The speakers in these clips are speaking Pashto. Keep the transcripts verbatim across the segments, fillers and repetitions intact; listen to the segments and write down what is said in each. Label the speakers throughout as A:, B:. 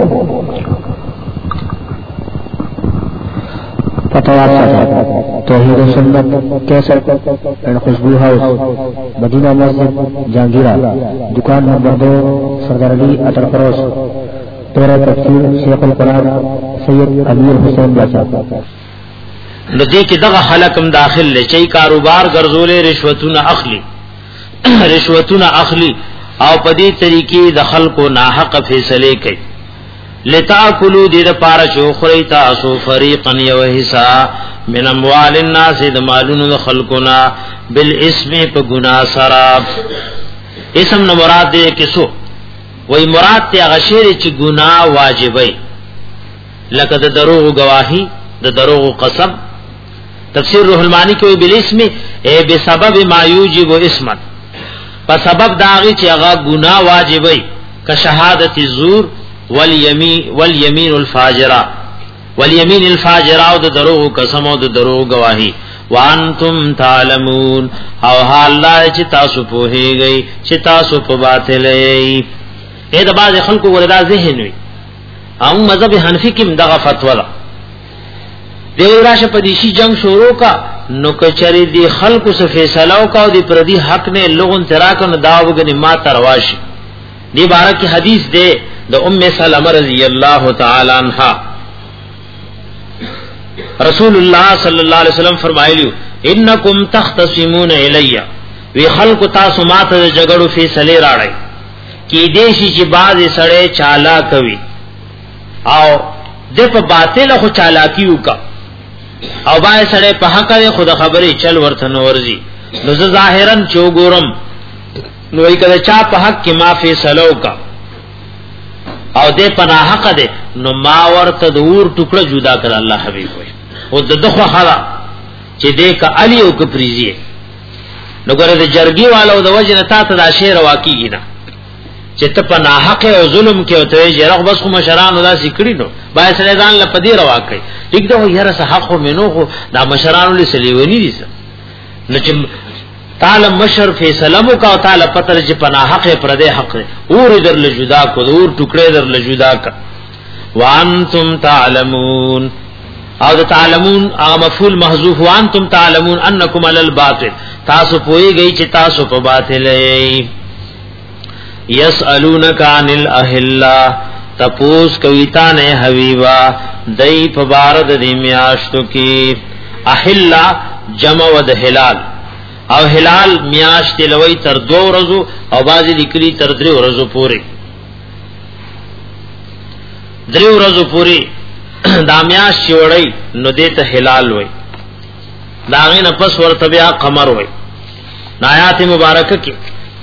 A: فتوات توحید و سنت کیسر اینڈ خوشبو ہاؤس مدینہ مسجد جہانگیرہ دکان نمبر دو سردار علی اٹر فروش پیرا تفسیر شیخ القرآن سید امیر حسین باشا
B: ندی کی دغه خلقم داخل لے چي کاروبار ګرځولې رشوتونه اخلي رشوتونه اخلي او په دې طریقې د خلکو ناحق فیصله کوي لتاکلوا دې د پاره شو خوري تاسو فریقا یو حصہ من اموال الناس د مالونو د خلقنا بالاسم په ګناه سره اسم نو مراد دې کیسو وای مراد ته هغه شی چې ګناه واجبای لکه د دروغ گواہی د دروغ قسم تفسیر روح المانی کې بالاسم اے بسبب ما یوجب اسما په سبب داغي چې هغه ګناه واجبای ک شهادت الزور والیمین والیمین الفاجرہ والیمین الفاجرہ او د دروغ قسم او د دروغ گواہی وانتم تعلمون او حال لا چې تاسو په هیږي چې تاسو په باطل یې اې د باز خلکو وردا ذهن وي او مذهب حنفی کې دغه فتوا ده دیو راشه پدیشی جنگ شروع کا نو کچری دی خلق سے فیصلہ کا دی پردی حق نے لوگن تراکن داوګنی ما ترواشی دی بارک کی حدیث دے د ام سلمہ رضی اللہ تعالی عنہا رسول اللہ صلی اللہ علیہ وسلم فرمایلیو انکم تختصمون الی وی خلق تاسو ماته جګړو فیصله راړی کی دیشی چې باز سړی چالا کوي او د په باطل خو چالاکی وکا او بای سړی په حق لري خود خبرې چل ورته نو ورزي نو ظاهرا چوغورم نو ای کله چا په حق کې ما فیصله وکا او دې پنا حق ده نو ما ورته د ور ټوکړه جدا کړ الله حبیب وي او د دغه خلا چې دې ک علی او ک پریزي نو ګره د جرګي والو د وجه نه تا ته دا شعر واقعي نه چې ته په ناحق او ظلم کې او ته جرغ بس خو مشران ودا سکړي نو بای سره ځان لپدی روا کوي ټیک ده یاره صح حق منو خو دا مشران له سلیونی دي نو چې تعالی مشر فیصله مو کا تعالی پتر چې په ناحق پر دې حق اور در له جدا کو اور ټوکړه در له جدا کا وانتم تعلمون او تعلمون هغه مفعول محذوف وانتم تعلمون انکم علی الباطل تاسو پويږئ چې تاسو په باطل یې یسالونک عن الاهلا تپوس کویتا نه حبیبا دای په بارد دی میاشتو کی اهلا جمع ود هلال او هلال میاشت لوی تر دو ورځو او بازی لیکلی تر درې ورځو پورې درې ورځو پورې دا میاشت وړي نو دې ته هلال وای داغه نه پس ورته بیا قمر وای آیات مبارکه کې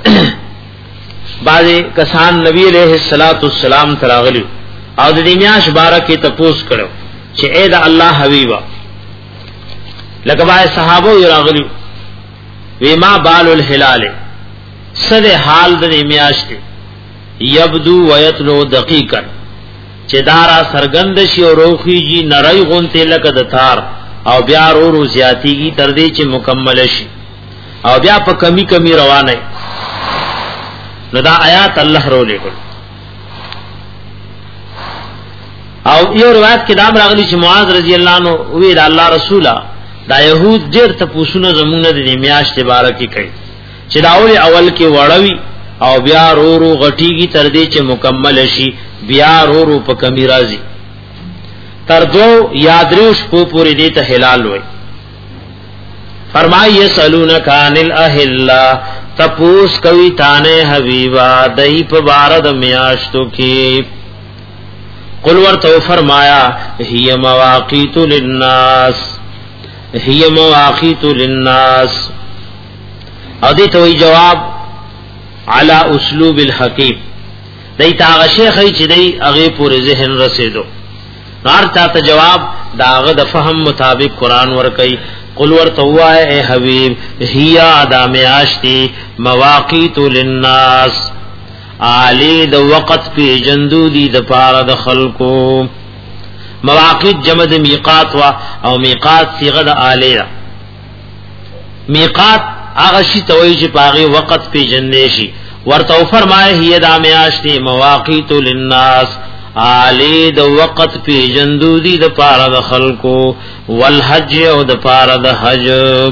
B: بعضی کسان نبی علیہ الصلوۃ والسلام تراغلی او د دې میاش بارکه تپوس کړو چې اے دا الله حبیبا لکه بای صحابه راغلی ویما بال الهلال صد حال د دې میاش کې یبدو ویتلو دقیقا چې دارا سرګند شي او روخی جی نړۍ غونته لکه د تار او بیا ورو ورو زیاتیږي تر دې چې مکمل شي او بیا په کمی کمی روانه نو دا آیات الله رو لیکل او یو روایت کې دا راغلی چې معاذ رضی الله عنه وی دا الله رسولا دا يهود ډېر ته پوښتنه زمونږ د میاشت مبارکي کوي چې دا اول اول کې وړوي او بیا رو رو غټیږي تر دې چې مکمل شي بیا رو رو په کمی راځي تر دو یادریش په پوری دې ته هلال وای فرمایي یسالونک عن الاهلا تپوس کوي تانه حبیبا دای په بارد میاشتو کې قل ورته فرمایا هي مواقیت للناس هي مواقیت للناس او دې ته جواب علی اسلوب الحکیم دای تا شیخ چې دای هغه پورې ذهن رسیدو نار ته جواب داغه د فهم مطابق قران ور کوي قل ورتوا اے حبیب هي ادم عاشتی مواقیت للناس علی د وقت په جندو دی د پاره د خلقو مواقیت جمع د میقات وا او میقات صيغه د الیه میقات هغه شی توي چې پاغه وقت په جندې شي ورته فرمایي هي ادم عاشتی مواقیت للناس علی د وقت پی جندودی د پاره د خلقو والحج او د پاره د حج.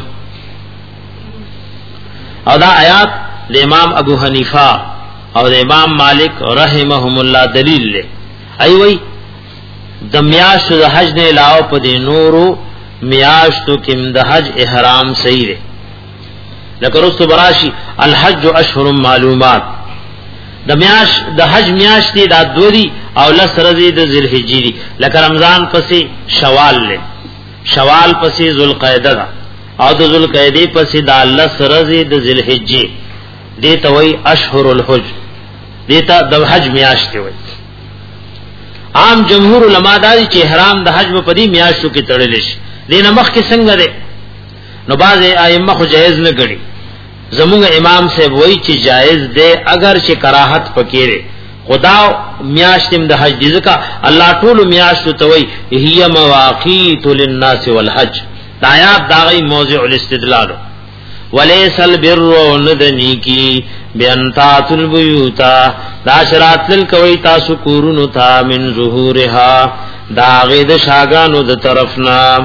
B: او دا آیات د امام ابو حنیفه او د امام مالک رحمهم الله دلیل له ای وی د میاشت د حج نه علاوه په دې نورو میاشتو کې د حج احرام صحیح دی. لکه رسو براشی الحج اشهر معلومات د میاش د حج میاش دی دا دوری او لس رضی د ذوالحجې دی. لکه رمضان پسې شوال له شوال پسې ذوالقعده دا او د ذوالقعده پسې دا لس رضی د ذوالحجې دې ته وای اشهر الحج دې ته د حج میاش دی وای. عام جمهور علما دای چې احرام د حج په دې میاشتو کې تړل شي. دینه مخ کې څنګه ده نو باز ائمه خو جایز نه ګڼي. زموږ امام صاحب وایي چې جایز ده اگر چې کراهت پکې خدا میاشتم د حج دي ځکه الله ټول میاشت ته وایي هي مواقیت للناس والحج. دا آیات دا غي موضوع الاستدلال. وليس البر ندنی کی بیانتات البیوت دا شرات للکوي تاسو کورونو تا من ظهورها دا غید شاگانو د طرفنا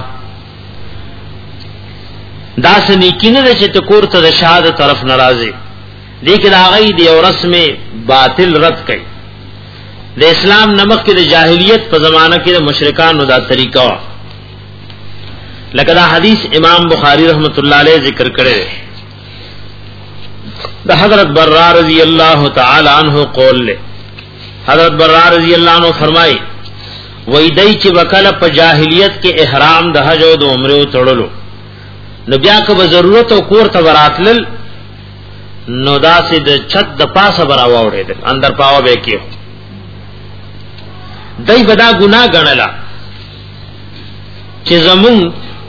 B: دا سنیکینه چې تکور ته د شاده طرف ناراضي لیکن هغه دی او رسم باطل رد کړي. د اسلام نمک کې د جاهلیت په زمانہ کې د مشرکانو دا طریقہ لکه دا حدیث امام بخاری رحمت الله علیه ذکر کړي دا حضرت برا رضی اللہ تعالی عنہ قول لے. حضرت برا رضی اللہ عنہ فرمائی وی دای چې وکاله په جاهلیت کې احرام د حج او د عمره تړلو نو بیا که به ضرورت او کور ته وراتل نو داسې د چھت د پاسه برا وړې اندر پاو به کې دای بدا ګناه غنلا چې زمون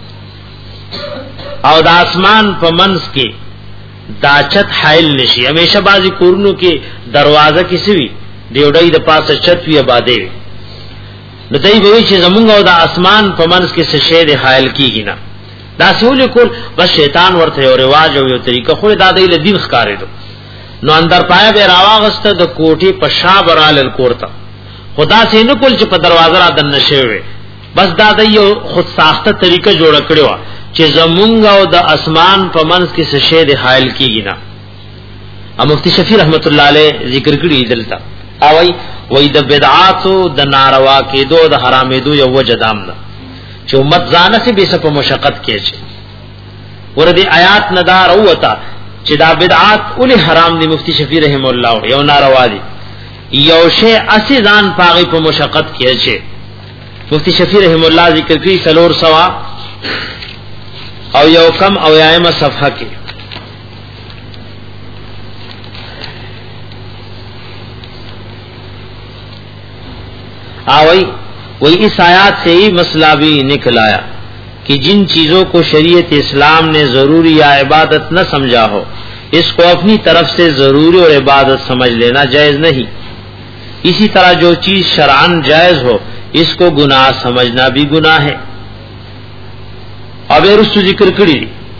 B: او د اسمان په منځ کې دا چت حائل نشي. همیشه بازی کورونو کې دروازه کې سوي دیوډای د پاسه چت وی آبادې نو دای به چې زمونږ او د اسمان په منځ کې څه شی دی حائل کیږي نه دا سهول کول بس شیطان ورته یو رواج او یو طریقه خو د دې له دین ښکارې دو نو اندر پایا به راواغسته د کوټي په شابرال کورتا خدا سي نه کول چې په دروازه را دن نشوي بس دا د یو خود ساخته طریقه جوړ کړو چې زمونږ او د اسمان په منځ کې څه شی دی حائل کیږي نه. ا مفتی شفیع رحمت الله علیه ذکر کړی دلته او وی وی د بدعاتو د ناروا کېدو د حرامېدو یو وجه دام ده چې امت ځانه سي به په مشقت کې شي. ورته آیات ندار اوتا چې دا بدعات اولي حرام دي مفتی شفیع رحم الله یو ناروا دي یو شی اسی ځان پاغي په مشقت کې شي. مفتی شفیع رحم الله ذکر کړی سلور سوا او یو کم او یایمه صفحه کې آوئی وہی اس آیات سے ہی مسئلہ بھی نکلایا کہ جن چیزوں کو شریعت اسلام نے ضروری یا عبادت نہ سمجھا ہو اس کو اپنی طرف سے ضروری اور عبادت سمجھ لینا جائز نہیں. اسی طرح جو چیز شرعاً جائز ہو اس کو گناہ سمجھنا بھی گناہ ہے. اب رسو ذکر کری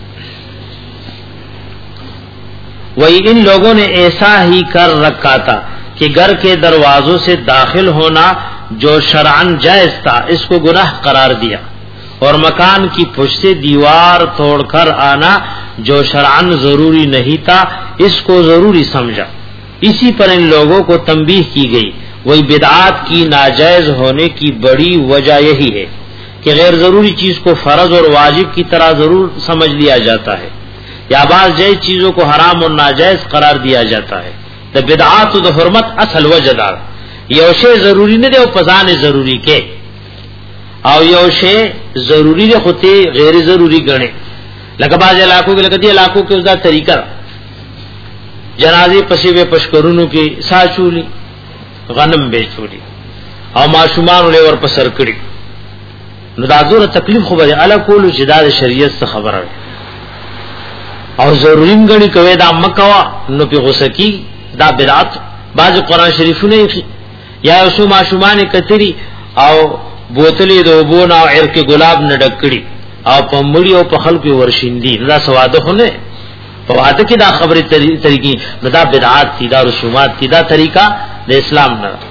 B: وہی ان لوگوں نے ایسا ہی کر رکھا تھا کہ گھر کے دروازوں سے داخل ہونا جو شرعاً جائز تھا اس کو گناہ قرار دیا اور مکان کی پشت سے دیوار توڑ کر آنا جو شرعاً ضروری نہیں تھا اس کو ضروری سمجھا. اسی پر ان لوگوں کو تنبیہ کی گئی. وہی بدعات کی ناجائز ہونے کی بڑی وجہ یہی ہے کہ غیر ضروری چیز کو فرض اور واجب کی طرح ضرور سمجھ لیا جاتا ہے یا بعض جائز چیزوں کو حرام اور ناجائز قرار دیا جاتا ہے. د بدعات د حرمت اصل وجہ دار یو شی ضروری نه دی او پزان ضروری کې او یو شی ضروری دی خو ته غیر ضروری ګڼي. لکه باز علاقو کې لکه دي علاقو کې اوسه طریقہ جنازې پسې به پشکرونو کې ساچولي غنم به چولي او ماشومان له ور پسر کړي نو دا زوره تکلیف خو به اعلی کولو چې دا شریعت څخه خبره او ضروري غني کوي دا مکوا نو په غوسه کې دا بدعت. بعض قرآن شریفونه یا اوسو ماشومان کتری او بوتلې د وبونه او عرق ګلاب نه ډکړي او په مړی او په خلکو ورشیندي دا سواده خونه په واده کې دا خبره طریقې دا بدعات دي دا رسومات دي دا طریقہ د اسلام نه.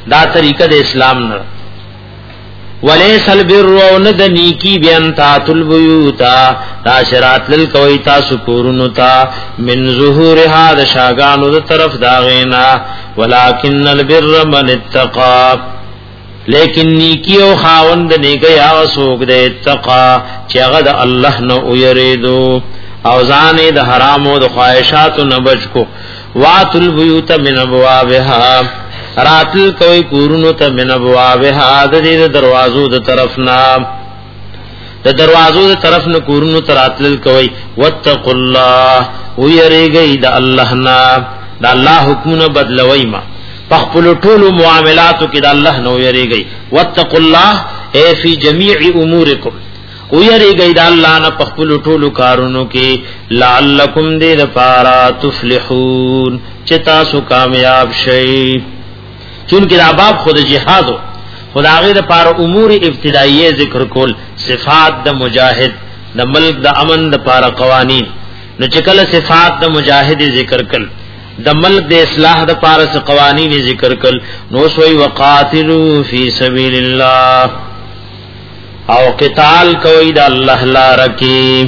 B: دا طریقه د اسلام نه. ولیس البر وند نیکی بیان تاتل بیوتا دا شرات لل کوي تاسو کورونو تا من ظهورها د شاګانو د طرف دا غینا ولکن البر من اتقا لیکن نیکی او خاوند نیکی هغه څوک د اتقا چې هغه د الله نه ویریدو او ځان د حرام او د خواهشاتو نه بچ کو. واتل بیوت من ابوابها راتل کوي کورونو ته من ابوابها د دې دروازو د طرفنا د دروازو د طرف نه کورونو ته راتل کوي. واتقوا الله ويریږي د الله نه د الله حکمونه بدلوي ما پخپل ټول معاملاتو کې د الله نه ويریږي. واتقوا الله اي في جميع اموركم ويریږي د الله نه پخپل ټول کارونو کې لعلکم دې لپاره تفلحون چې تاسو کامیاب شئ. چونکہ دا باب خود جہادو خدا غیر پار امور ابتدائیه ذکر کول صفات د مجاہد د ملک د امن د پار قوانین نو چکل صفات د مجاہد ذکر کل د ملک د اصلاح د پار س قوانین ذکر کل نو سوئی وقاتلوا فی سبیل اللہ او قتال کوي د الله لپاره کې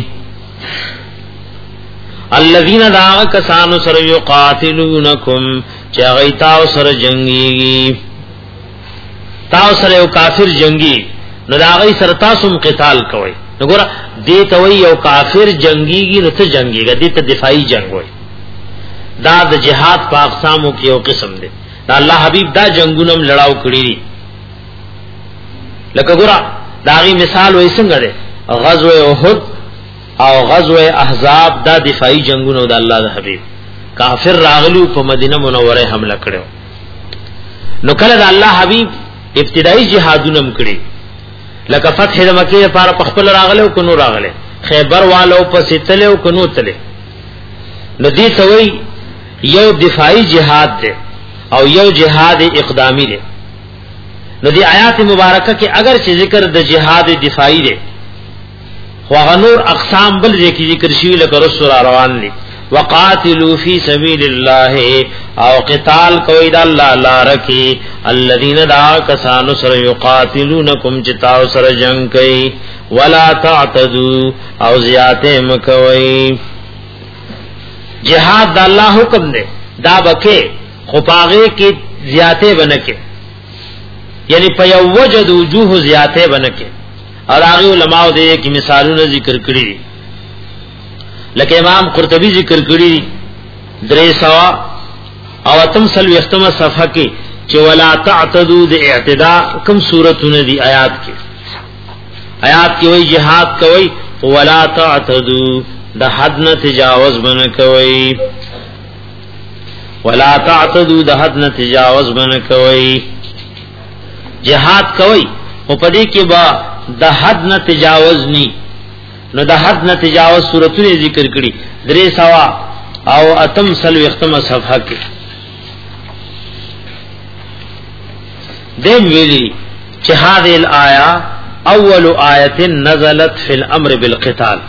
B: الذين دعوا كسانو سر يقاتلونكم چا غیتاو سر جنگی تاو سر یو کافر جنگی نو دا غی سر تاسم قتال کوي نو ګور دې ته وی یو کافر جنگیږي نو ته جنگیږي دې ته دفاعي جنگ وای. دا د جهاد په اقسامو کې یو قسم دی. دا الله حبیب دا جنگونم لړاو کړی دي. لکه ګور دا غی مثال وای څنګه دی غزوه احد او غزوه احزاب دا دفاعي جنگونه د الله د حبیب کافر راغلو په مدینه منوره حمله کړو. نو کله د الله حبیب ابتدایي جهادونه کړی لکه فتح د مکه لپاره په خپل راغلو کو نو راغله خیبر والو په ستلو کو نو تله نو دې ته وی یو دفاعي جهاد دی او یو جهاد اقدامی دی. نو دې آیات مبارکه کې اگر چې ذکر د جهاد دفاعي دی خو غنور اقسام بل ذکر ذکر شوی لکه رسول روان دي وقاتلوا فی سبیل الله او قتال کوي د الله لپاره کې الذين دعوا کسانو سره یقاتلونکم چتاو سره جنگ کوي ولا تعتدوا او زیاته مکوي. جهاد د الله حکم دی دا بکه خو پاغه کې زیاته بنکه یعنی په یو وجد وجوه زیاته بنکه اور هغه علماء دې کې مثالونه ذکر کړی لکه امام قرطبی ذکر کړی درې سوا او اتم سل وختمه صفحه کې چې ولا تعتدوا د اعتداء کوم سورتونه دي آیات کې آیات کې وایي jihad کوي ولا تعتدوا د حد نه تجاوز بن کوي ولا تعتدوا د حد نه تجاوز بن کوي. jihad کوي او پدې کې با د حد نه تجاوز ني نو د حد نه تجاوز سورتونه ذکر کړي درې سوا او اتم سل وختمه صفحه کې دیم ویلي چې هذه الايه اول آیه نزلت فی الامر بالقتال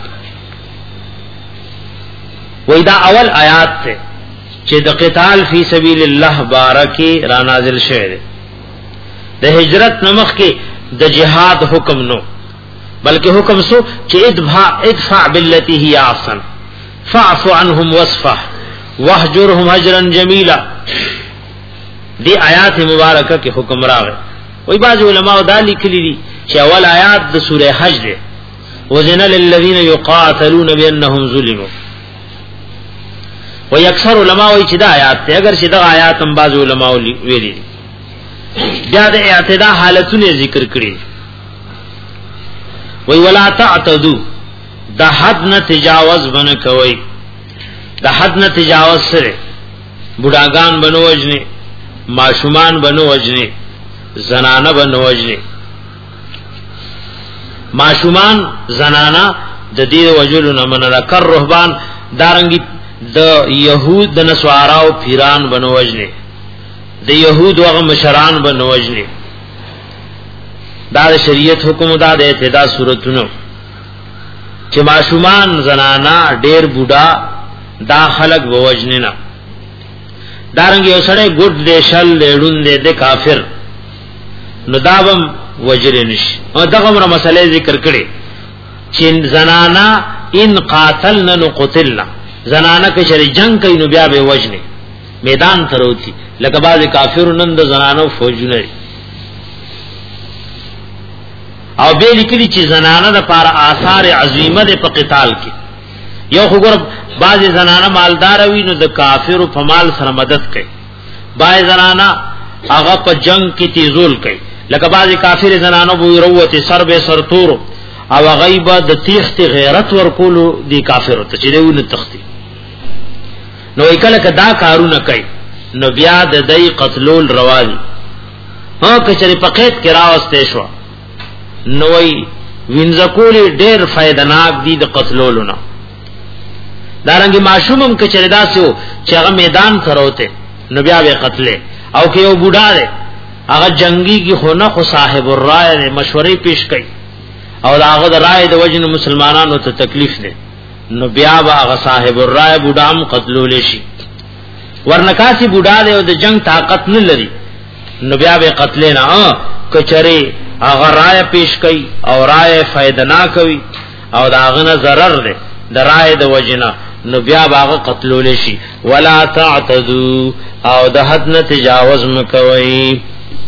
B: وېدا اول آیات ته چې د قتال فی سبیل الله بارکی را نازل شوه د هجرت نمخ کې د جهاد حکم نو بلکہ حکم سو چې ادفع ادفع بالتي هي احسن فاعف عنهم واصفح واهجرهم هجرا جميلا. دی آیات مبارکه کې حکم راغی. وای بعض علماء دا لیکلي دي چې اول آیات د سوره حج ده وزن للذین یقاتلون بانهم ظلموا. وای اکثر علماء وای چې دا آیات ته اگر چې دا آیات هم بعض علماء ویلي بیا د اعتداء حالتونه ذکر کړي. وی ولا تعتدو د حد نه تجاوز بن کوي د حد نه تجاوز سره بډاګان بنو وجنه ماشومان بنو وجنه زنانه بنو وجنه ماشومان زنانه د دې وجلو نه من رکر رهبان دارنګي د يهود د نسواراو پیران بنو وجنه د يهود وغه مشران بنو وجنه. دا شریعت حکم دا د اعتداء صورتونو چې ماشومان زنانا ډیر بوډا دا خلق بوجننا دارنګ یو سړی ګډ دې شل دې ډون دې د کافر نو داوم وجرنش او دغه مر مسئله ذکر کړي چې زنانا ان قاتلنا نو قتلنا زنانا کې شری جنگ کوي نو بیا به وجنه میدان تروتی لکه بعض کافرون نن د زنانو فوجونه او به لیکلي چې زنانه د پاره آثار عظیمه د په قتال کې یو خبر بعض زنانه مالدار وي نو د کافرو په مال سره مدد کوي بعض زنانه هغه په جنگ کې تیزول کوي لکه بعض کافر زنانو بو وروته سر به سر تور او غیبه د تیخت غیرت ورکولو دی کافر ته چې دیونه تختی نو کله کدا کارونه کوي نو بیا د دای قتلول روان ها کچری پقیت کې راوسته شو نو وی وینځکولی ډیر فائدناک دي د قتلولو نه دارنګي معشومم کچری داسو چې هغه میدان تروته نو بیا به قتل او کې یو بوډا دی هغه جنگي کی خو نه خو صاحب الرائے مشورې پیش کړي او هغه د رائے د وجنه مسلمانانو ته تکلیف نه نو بیا هغه صاحب الرائے بوډام قتلول شي ورنکاسی بوډا دی او د جنگ طاقت نه لري نو بیا به قتل نه کچري هغه رائے پیش کړي او رائے فائدہ نه کوي او داغه نه ضرر ده د رائے د وجنه نو بیا هغه قتلول شي ولا تعتدوا او د حد نه تجاوز مکوئ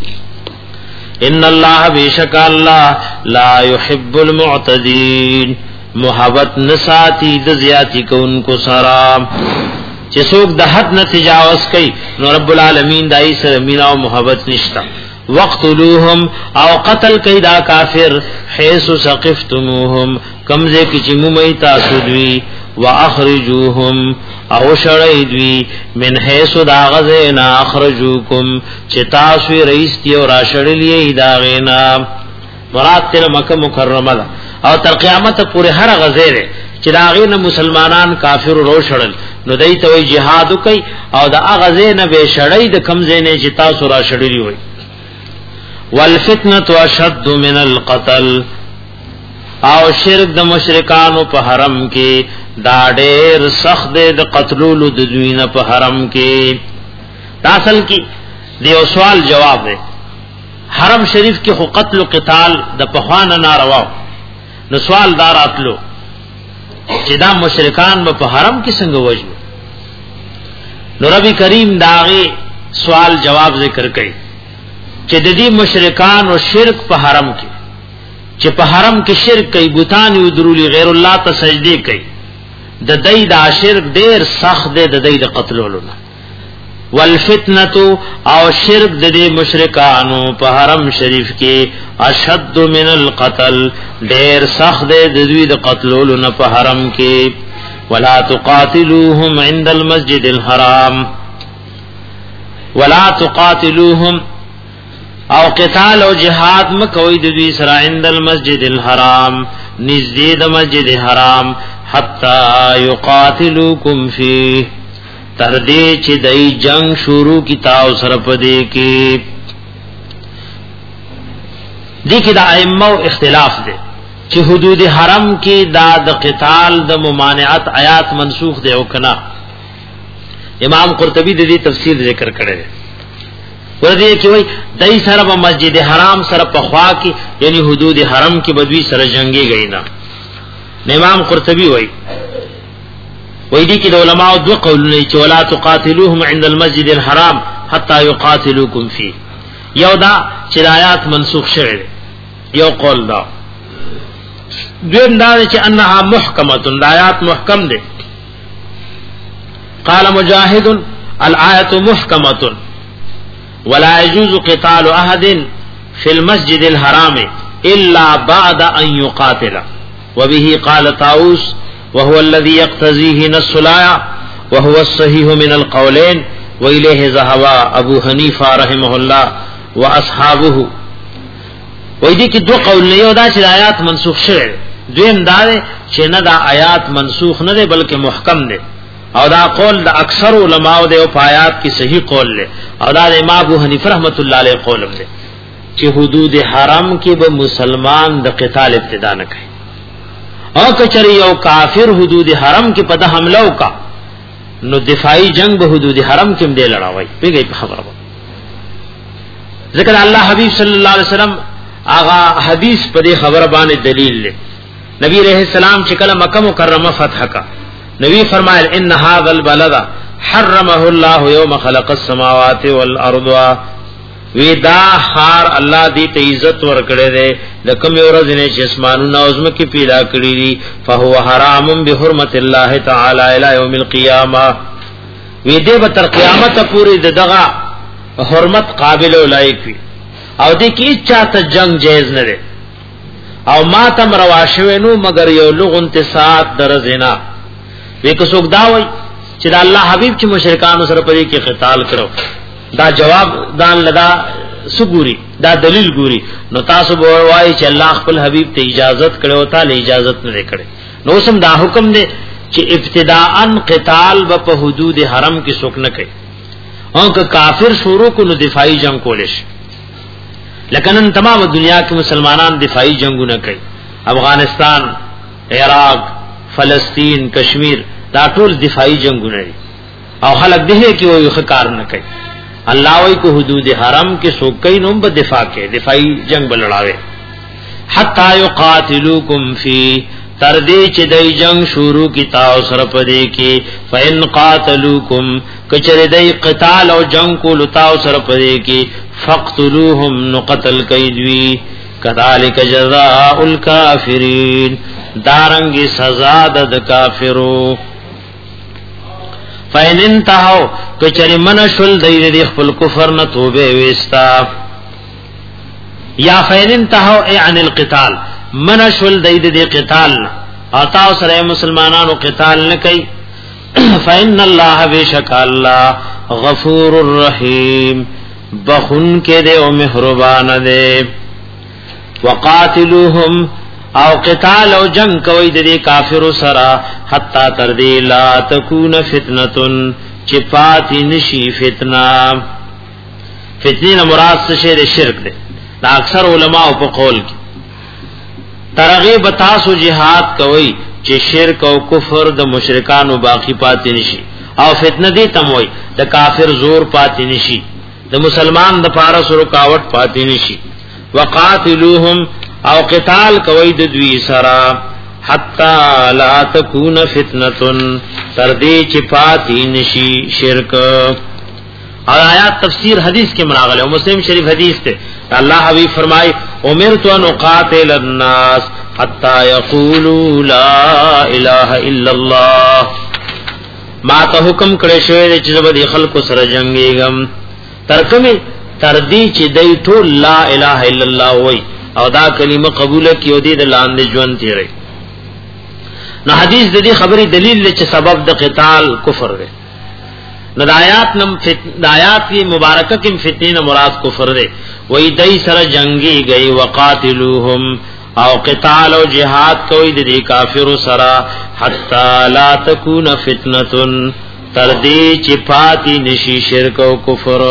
B: ان الله بیشک الله لا يحب المعتدين محبت نساتی د زیاتی کوونکو سره چې څوک د حد نه تجاوز کوي نو رب العالمین دای سره مینا او محبت نشتا وقتلوهم او قتل کوي دا کافر حيث ثقفتموهم کمزه کی چې مومي تاسو دوی واخرجوهم او شړای دوی من حيث دا غزنا اخرجوکم چې تاسو رئیس دی او را شړلې دا غینا مراد تر مکه مکرمه ده او تر قیامت پورې هر غزه چې دا غینه مسلمانان کافر رو شړل نو دای ته جهاد کوي او دا غزه نه به شړای د کمزې نه چې تاسو را شړلې وي والفتنه اشد من القتل او شرک د مشرکانو په حرم کې دا ډېر سخت د قتلولو د دوینه په حرم کې اصل کې دیو سوال جواب دی حرم شریف کې خو قتل او قتال د پخوانه ناروا نو سوال دار اتلو چې دا مشرکان په حرم کې څنګه وژنو نو ربي کریم داغه سوال جواب ذکر کړي چې د دې مشرکان او شرک په حرم کې چې په حرم کې شرک کوي بوتان او درولي غیر الله ته سجدي کوي د دای د شرک ډیر سخت دی د دای د قتلولو والفتنه او شرک د دې مشرکانو په حرم شریف کې اشد من القتل ډیر سخت دی د دوی د قتلولو نه په حرم کې ولا تقاتلوهم عند المسجد الحرام ولا تقاتلوهم او قتال او جهاد مکوئی د دوی سره عند المسجد الحرام نزدې د مسجد حرام حتا یقاتلوکم فی تر دې چې دای جنگ شروع کی تاسو سره پدې کې دې کې د ائمه اختلاف دی چې حدود حرم کې دا د قتال د ممانعت آیات منسوخ دی او کنا امام قرطبی د دې تفسیر ذکر کړی دی ورته کې وای دای سره په مسجد حرام سره په خوا کې یعنی حدود حرم کې بدوی سره جنگي غینا امام قرطبی وای وای دي کې د علماء دوه قولونه چې ولا تقاتلوهم عند المسجد الحرام حتى يقاتلوكم فيه یو دا چې آیات منسوخ شوه یو قول دا دویم دا چې انها محکمه د آیات محکم دي قال مجاهد الآیه محکمه ولا يجوز قتال احد في المسجد الحرام الا بعد ان يقاتل وبه قال طاووس وهو الذي يقتضيه نص الايه وهو الصحيح من القولين واليه ذهب ابو حنيفه رحمه الله واصحابه وېدی کې دوه قول نه یو دا چې آیات منسوخ شوه دویم دا چې نه دا آیات منسوخ نه دي بلکې محکم دي او دا قول دا اکثر علماء د آیات کی صحیح قول له او دا امام ابو حنیفه رحمت الله علیه قول له چې حدود حرم کې به مسلمان د قتال ابتدا نه کوي او کچری یو کافر حدود حرم کې په د حمله وکا نو دفاعی جنگ به حدود حرم کې هم دی لړاوي پیږي په خبره ذکر الله حبیب صلی الله علیه وسلم آغا حدیث پر خبر باندې دلیل لے نبی علیہ السلام چې کله مکه مکرمه فتح کا نبی فرمایل ان هذا البلد حرمه الله يوم خلق السماوات والارض ودا خار الله دې ته عزت ورکړي دے د کوم ورځ نه چې اسمانونو او زمکه پیدا کړی دي فهو حرام بحرمت الله تعالی الى يوم القيامه وی دې به تر قیامت پورې دغه حرمت قابل او لایق وي او دې کې چاته جنگ جایز نه ده او ما تم رواشوي نو مگر یو لغ انتصاب درزنا وی که څوک دا وای چې د الله حبیب چې مشرکانو سره پرې کې قتال کړو دا جواب دان لدا سګوري دا دلیل ګوري نو تاسو به وای چې الله خپل حبیب ته اجازت کړو تعالی اجازت نه کړي نو سم دا حکم دی چې ابتداءً قتال په حدود حرم کې څوک نه کوي او که کافر شروع کو نو دفاعي جنگ کولش لیکن تمام دنیا کې مسلمانان دفاعي جنگونه کوي افغانستان عراق فلسطین کشمیر دا ټول دفاعي جنگونه دي او خلک دغه کې وایي ښکار نه کوي الله وایي کو حدود حرم کې څوک کوي نو په دفاع کې دفاعي جنگ بلړاوي حتا یقاتلوکم فی تر دې چې دای جنگ شروع کی تاسو سره پدې کې فین قاتلوکم کچره دای قتال او جنگ کو لتاو سره پدې کې فقتلوهم نقتل کیدوی کذالک جزاء الکافرین دارنګي سزا د کافرو فین انتهوا کچره منشل دای دې خپل کفر نه توبه وستا یا فین انتهوا عن القتال منشل دید دی قتال آتاو سره مسلمانانو قتال نکی فإن اللہ بشک اللہ غفور الرحیم بخن کے دے و محربان دے وقاتلوهم او قتال او جنگ کوئی دی کافر سرا حتی تردی لا تکون فتنتن چپاتی نشی فتنہ فتنین مراد سے شرک دے دا اکثر علماء پا قول کی ترغیب تاسو جهاد کوي چې شرک او کفر د مشرکانو باقی پاتې نشي او فتنه دي تموي د کافر زور پاتې نشي د مسلمان د پارس رکاوټ پاتې نشي وقاتلوهم او قتال کوي د دوی سره حتا لا تکون فتنه تر دې چې پاتې نشي شرک آیات تفسیر حدیث کے مراغلے مسلم شریف حدیث تے اللہ حبیب فرمائے امرت ان اقاتل الناس حتی یقولوا لا الہ الا اللہ ما تا حکم کرے شوئے چیز بدی خلق سر جنگیگم ترکمی تردی چی دی ٹول لا الہ الا اللہ ہوئی او دا کلمہ قبول کیو دی دلان دی جون تیرے نو حدیث دی خبری دلیل لے چی سبب دا قتال کفر دے ندایات نم فتنایات کی مبارکہ کی فتنین مراد کفر دے وہی دئی سر جنگی گئی وقاتلوہم او قتال او جہاد کوئی دی کافر سرا حتی لا تکون فتنتن تردی چپاتی نشی شرک و کفر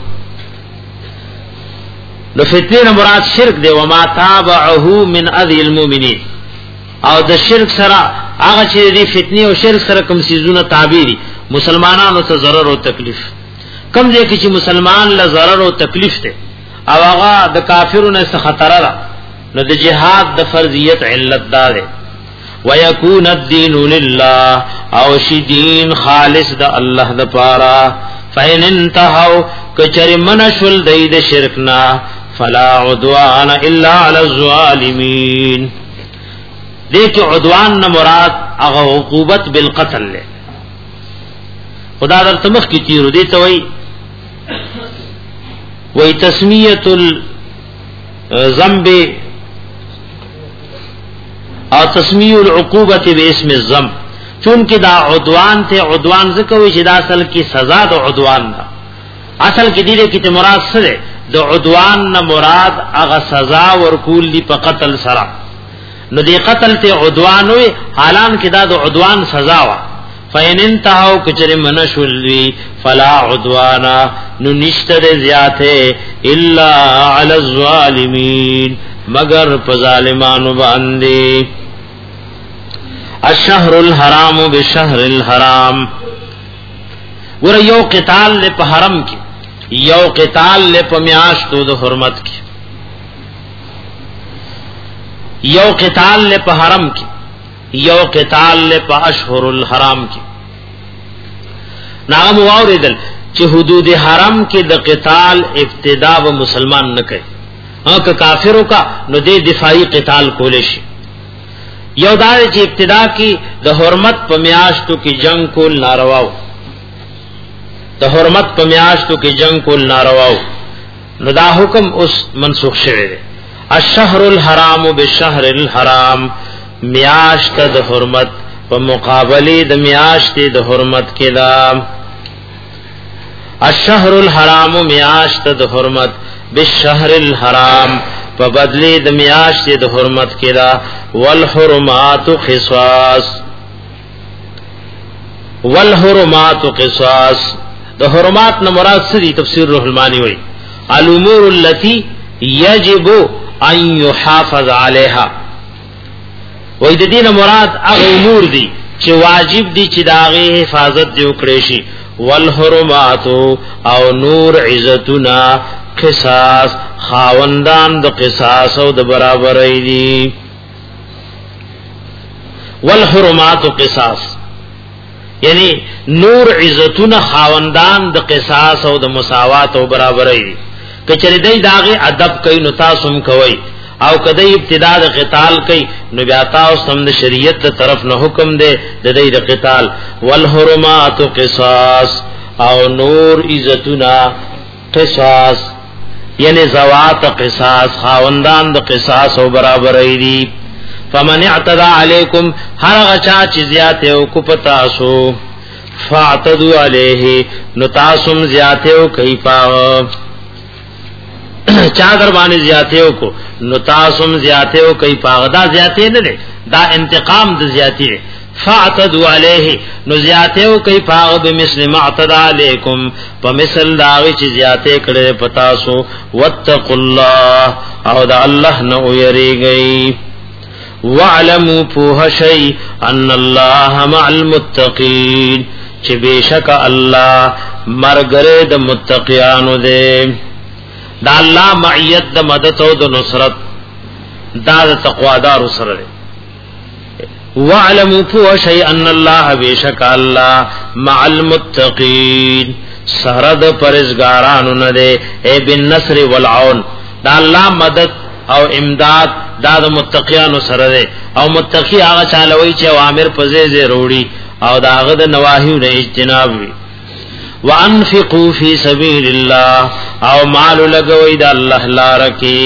B: نو فتنین مراد شرک دے وما تابعہو من اذی المومنین او د شرک سرا آغا چی دی فتنی او شرک سرا کم سیزون تابیری مسلمانانو ته ضرر او تکلیف کم دې کې چې مسلمان له ضرر او تکلیف ته او هغه د کافرونو څخه خطر را نو د جهاد د فرضیت علت دار ويكون الدين لله او شي دین خالص د الله د پاره فین انتهوا کچر منشل دید شرکنا فلا عدوان الا على الظالمين دې کې عدوان نه مراد هغه عقوبت بالقتل له خدا در تمخ کی تیرو دیتا وی وی تسمیت الزنب او تسمیه العقوبت بے اسم الذنب چونکہ دا عدوان تے عدوان ذکوی چی دا اصل کی سزا دا عدوان دا اصل کی دیدے کی تے مراد سرے دا عدوان نا مراد اغا سزا ورکول دی پا قتل سرا نو دی قتل تے عدوان ہوئی حالان کی دا دا عدوان سزا وا فین انتہاو کچر منشولی فلا عدوانا نو نشتر زیادے الا علی الظالمین مگر پظالمانو باندے الشهر الحرام بشهر الحرام ور یو قتال له په حرم کې یو قتال له پمیاشتو د حرمت کې، یو قتال له په حرم کې، یو قتال له په اشهر الحرام کې. نام واوریدل چې حدود حرم کې د قتال ابتدا و مسلمان نه کوي، او که کافرو کا نو دې دفاعي قتال کول شي. یو دا چې ابتدا کې د حرمت په میاشتو کې جنگ کول نارواو، د حرمت په میاشتو کې جنگ کول نارواو، نو دا حکم اوس منسوخ شوی دی. الشهر الحرام بالشهر الحرام، میاشت د حرمت په مقابله د میاشت د حرمت کې دا. الشهر الحرام میاشت د حرمت بالشهر الحرام په بدلی د میاشت د حرمت کې دا. والحرمات قصاص، والحرمات قصاص، د حرمات نه مراد سری تفسیر روح المانی وای الامور التي يجب ان يحافظ عليها، وای د دې نه مراد هغه امور دي چې واجب دي چې داغه حفاظت دی وکړي شي. والحرمات او نور عزتنا قصاص، خاوندان د قصاص او د برابرۍ دي. والحرمات قصاص یعنی نور عزتنا خاوندان د قصاص او د مساوات او برابرۍ دي. کچری دای داغه ادب کوي نو تاسو هم کوي، او کدی ابتدا د قتال کوي نو بیا تاسو هم د شریعت ته طرف نه حکم دی د دې د قتال. والحرمات قصاص او نور عزتنا قصاص یعنی زوات قصاص، خاوندان د قصاص او برابرۍ دي. فمن اعتدى عليكم، هر غچا چې زیاته او کو پتاسو، فاعتدوا عليه، نو تاسو زیاته او کوي پاو چا در باندې زیاتیو کو نو تاسو زیاتیو کوي پاغدا زیاتې نه ده، دا انتقام د زیاتې. فاعتدوا عليه، نو زیاتیو کوي پاغ به مثل ما اعتدى عليكم، په مثل داوی چې زیاتې کړي پتا سو. واتقوا الله، او دا الله نو یریږي. واعلموا فوه شيء ان الله مع المتقين، چې بشک الله مرګره د متقیانو ده. دا الله معیت د مدد او د نصرت دا د تقوادار سره دی. واعلموا فو شيء ان الله بشک الله مع المتقين، سره د پرهیزګارانو نه دی. ای بالنصر والعون، دا الله مدد او امداد دا د متقیانو سره دی. او متقی هغه چالوي چې اوامر پزې زه وروړي او دا هغه د نواهیو نه اجتناب وي. وانفقوا فی سبیل الله، او مال لګوي د الله لار کې،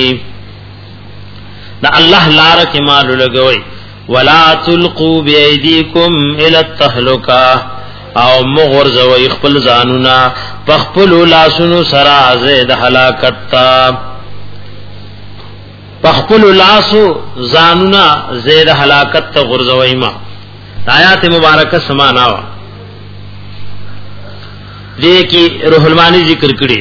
B: د الله لار کې مال لګوي. ولا تلقوا بأيديكم الى التهلكه، او مغرزوي خپل ځانونه په خپل لاسونو سره زید هلاکت تا، په خپل لاسو ځانونه زید هلاکت ته غرزوي. ما آیات مبارکه سمانا وا دې کې روح المانی ذکر کړي.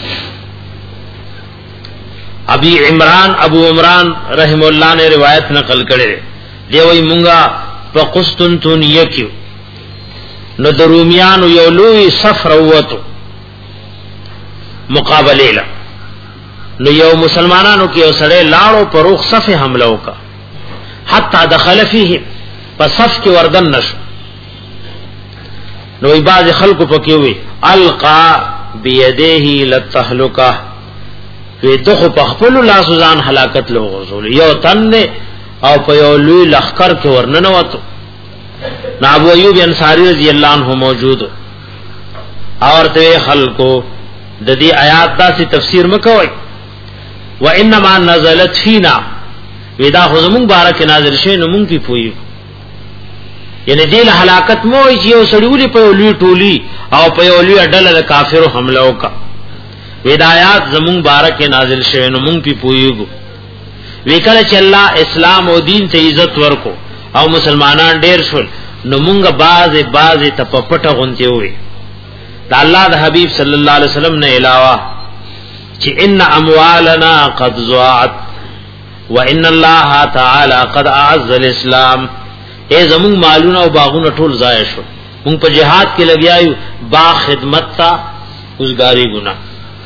B: ابي عمران ابو عمران رحم الله نے روایت نقل کړي دی، وای مونږه په قسطنطنیه کې نو د رومیانو یو لوی سفر وته مقابله له، نو یو مسلمانانو کې یو سره لاړو پر روخ صفه حمله وکا، حتی دخل فيه، په صف کې وردن نشو. نو بعض خلکو پکې وي القا بيديه للتهلكه، وی دغه په خپل لاسو ځان هلاکت له غوښول. یو تن او په یو لوی لخر کې ورننه وته. ابو ایوب انصاری رضی الله عنه موجود اور ته خلکو د دې آیات داسې تفسیر مکوئ. وانما نزلت فينا، ودا خو زمون بارک نازل شوی نو مونږ پی پوي، یعنی دې له هلاکت مو چې یو سړیولي په لوی ټولي او په یو لوی ډله د کافرو حمله وکا. هدایات زمون بارک نازل شوی نو مونږ پی پويګو. وکړه چې الله اسلام او دین ته عزت ورکو او مسلمانان ډیر شول، نو مونږه باز باز ته پپټه غونتی وي. د الله د حبیب صلی الله علیه وسلم نه علاوه چې ان اموالنا قد ضاعت وان الله تعالی قد اعز الاسلام، اے زمون مالونه او باغونه ټول ضایع شو. مونږ په جهاد کې لګیایو، با خدمت تا اوسګاری ګنا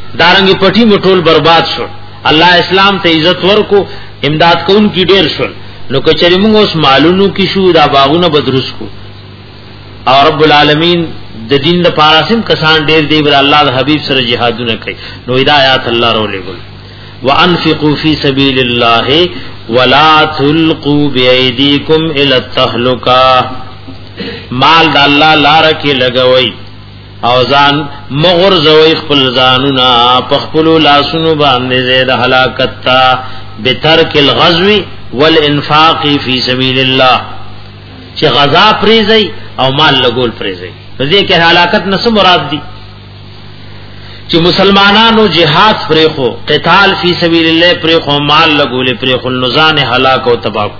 B: دارنګ پټي مټول برباد شو. الله اسلام ته عزت ورکو، امداد کون کی ډیر شول. نو کچری موږ اوس مالونو کې شو دا باغونه بدرس کو، او رب العالمین د دین د پاراسم کسان ډیر دی بل الله د حبیب سره جهادونه کوي. نو ہدایت الله رولې ګل وانفقوا فی سبیل الله ولا تلقوا بأيديكم الى التهلكه. مال د الله لار کې لګوي او ځان مغرزوي خپل ځانونه په خپل لاسونو باندې زید هلاکت تا بترک الغزو والانفاق فی سبیل الله. چې غزا پریزي او مال لګول پریزي، دې کې هلاکت نه څه مراد دي؟ چې مسلمانانو جهاد پرې خو قتال فی سبیل الله پرې خو مال لګول پرې خو نزان هلاک او تباہ.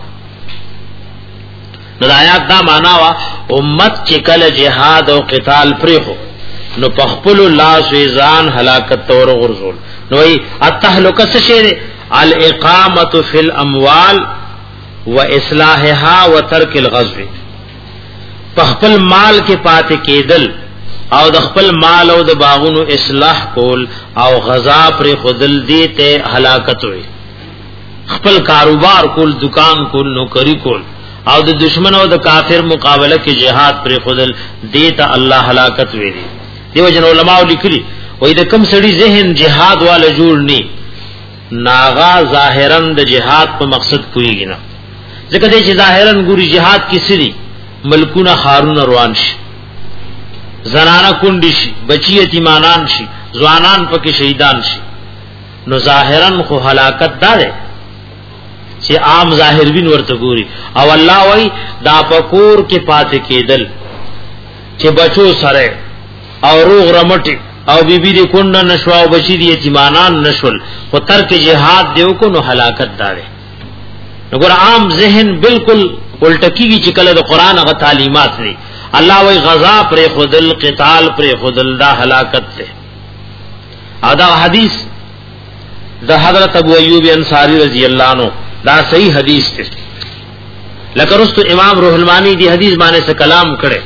B: نو آیات دا معنا وا امت چې کله جهاد او قتال پرې خو نو پخپل الله سویزان هلاکت تور غرزول. نو ای التهلکه څه شی؟ الاقامه فی الاموال واصلاحها وترک الغزو. پخپل مال کې پاتې کېدل او د خپل مال او د باغونو اصلاح کول او غزا پر خودل دی ته هلاکت وي. خپل کاروبار کول، دکان کول، نوکری کول او د دشمن او د کافر مقابله کې جهاد پر خودل دی ته الله هلاکت وي. دیو جن علماء لیکلي وای د کم سړي ذهن جهاد والا جوړ ني ناغا ظاهرا د جهاد په مقصد کوي نه، ځکه چې ظاهرا ګوري جهاد کې سړي ملکونه خارون روان شي، زنانا کندی شي، بچی یتیمانان شي، ځوانان پکې شهیدان شي. نو ظاهرا خو هلاکت ده چې عام ظاهر بین ورته ګوري. او الله وای دا پکور کې پاتې کېدل چې بچو سره او روغ رمټي او بیبي دې کند نشو او بچی دې یتیمانان نشول او ترک جهاد دیو کو نو هلاکت ده. نو ګور عام ذهن بالکل الټکیږي چې کله د قران هغه تعلیمات دي. الله وی غزا پر خودل، قتال پر خودل دا ہلاکت تے. ادا حدیث دا حضرت ابو ایوب انصاری رضی اللہ عنہ دا صحیح حدیث تے. لکه رستو امام روح المانی دی حدیث باندې سے کلام کړي،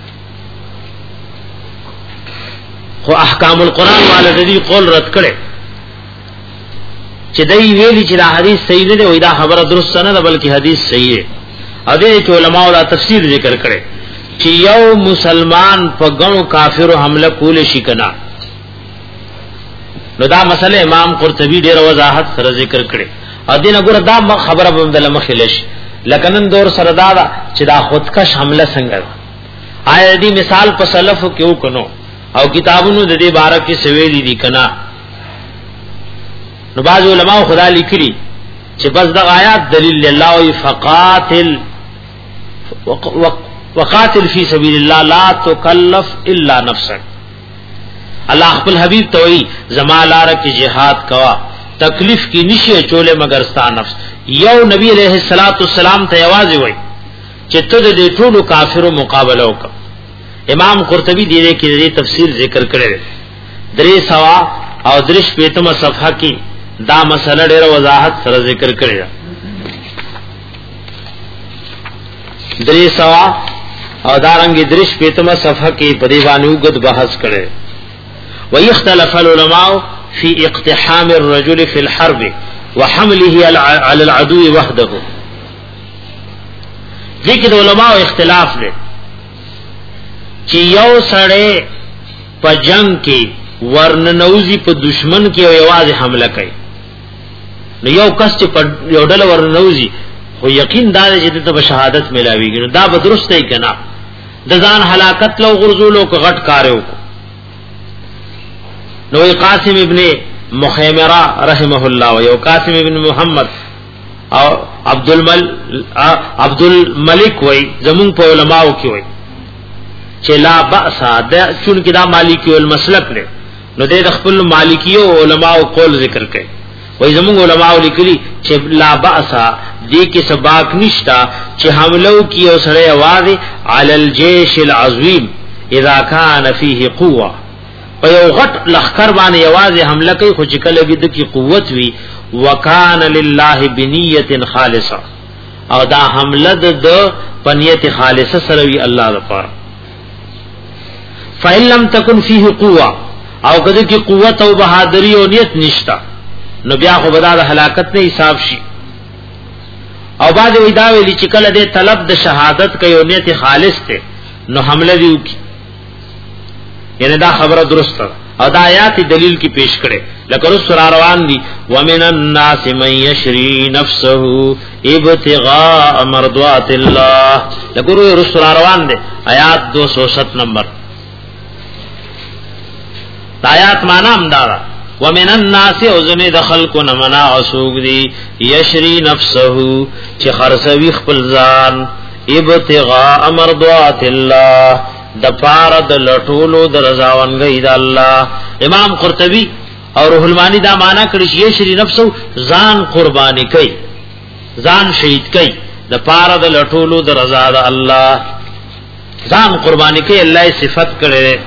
B: خو احکام القرآن والے دی قول رد کړي چې دای ویلی چې دا حدیث صحیح نه دی، وای دا خبره درست نه ده بلکې حدیث صحیح ہے. ا دې کې علماء دا تفسیر ذکر کړي چې یو مسلمان په غنو کافرو حمله کول شي کنا. نو دا مسله امام قرطبی ډیر وضاحت سره ذکر کړي. ا دې نه ګور دا خبره به د مخلش لکنن دور سره دا چې دا خودکش حمله څنګه آیا دې مثال په سلف کې وکړو او کتابونو د دې باره کې سویلي دي کنا. نو بعض علماء خدا لیکلي چې بس د آیات دلیل الله او فقاتل وقاتل فی سبیل الله لا تکلف الا نفسک. الله خپل حبیب توئی زما لار کې جهاد کوا، تکلیف کی نشي چولے مگر ستا نفس. یو نبی علیہ الصلوۃ والسلام ته आवाज وای چې ته د ټولو کافرو مقابله وکړه. امام قرطبی دې کې دې تفسیر ذکر کړي درې سوا او درش پیتمه صفحه کې دا مسله ډېر وضاحت سره ذکر کړي. درې سوا او دارنګ درش پیتمه صفحه کې په دې باندې وګد بحث کړي. ويختلف العلماء في اقتحام الرجل في الحرب وحمله على العدو وحده. ذکر علماء اختلاف لري چې یو سړی په جنگ کې ورننوزی په دشمن کې او आवाज حمله کوي. نو یو کس چې په یو ډله ورننوزی خو یقین دار چې ته به شهادت ملاويږي، نو دا به درسته ای کنه. د ځان هلاکت لو غرزولو کو غټ کارو. نو قاسم ابن مخیمرہ رحمه الله او یو قاسم ابن محمد او عبد المل عبد الملک وای زمون په علماء کې وای چې لا باس د چون کې دا مالکی المسلک له. نو د خپل مالکیو علماء قول ذکر کړي. وای زمون علماء لیکلي چې لا باس دې کې سباق نشتا چې حملو کې او سره आवाज علی الجيش العظیم اذا كان فيه قوه. په یو غټ لخر باندې आवाज حمله کوي خو چې کله کې د کی قوت وی وکان لله بنیه خالصه او دا حمله د پنیت خالصه سره وی الله لپاره. فإن لم تكن فيه قوه او کده کی قوت او بہادری او نیت نشتا نو بیا خو بدا د هلاکت نه حساب شي. او بعد ودا ویلی چې کله دې طلب د شهادت کوي او نیت خالص ته نو حمله دیو کی، یعنی دا خبره درسته او دا آیات دلیل کی پیش کړي. لکه رسول روان دي ومن الناس من یشری نفسه ابتغاء مرضات الله، لکه رسول روان دي آیات دو سو ست نمبر. آیات معنا هم دا ومن الناس اوزنه دخل کو نمنا اسوق دي یشری نفسه چې خرڅوي خپل ځان ابتغاء مرضات الله د پاره د لټولو د رضاونګۍ د الله. امام قرطبي او روح المانی دا معنا کړی چې یشری نفسه ځان قرباني کوي، ځان شهید کوي د پاره د لټولو د رضا د الله، ځان قرباني کوي. الله صفت کړي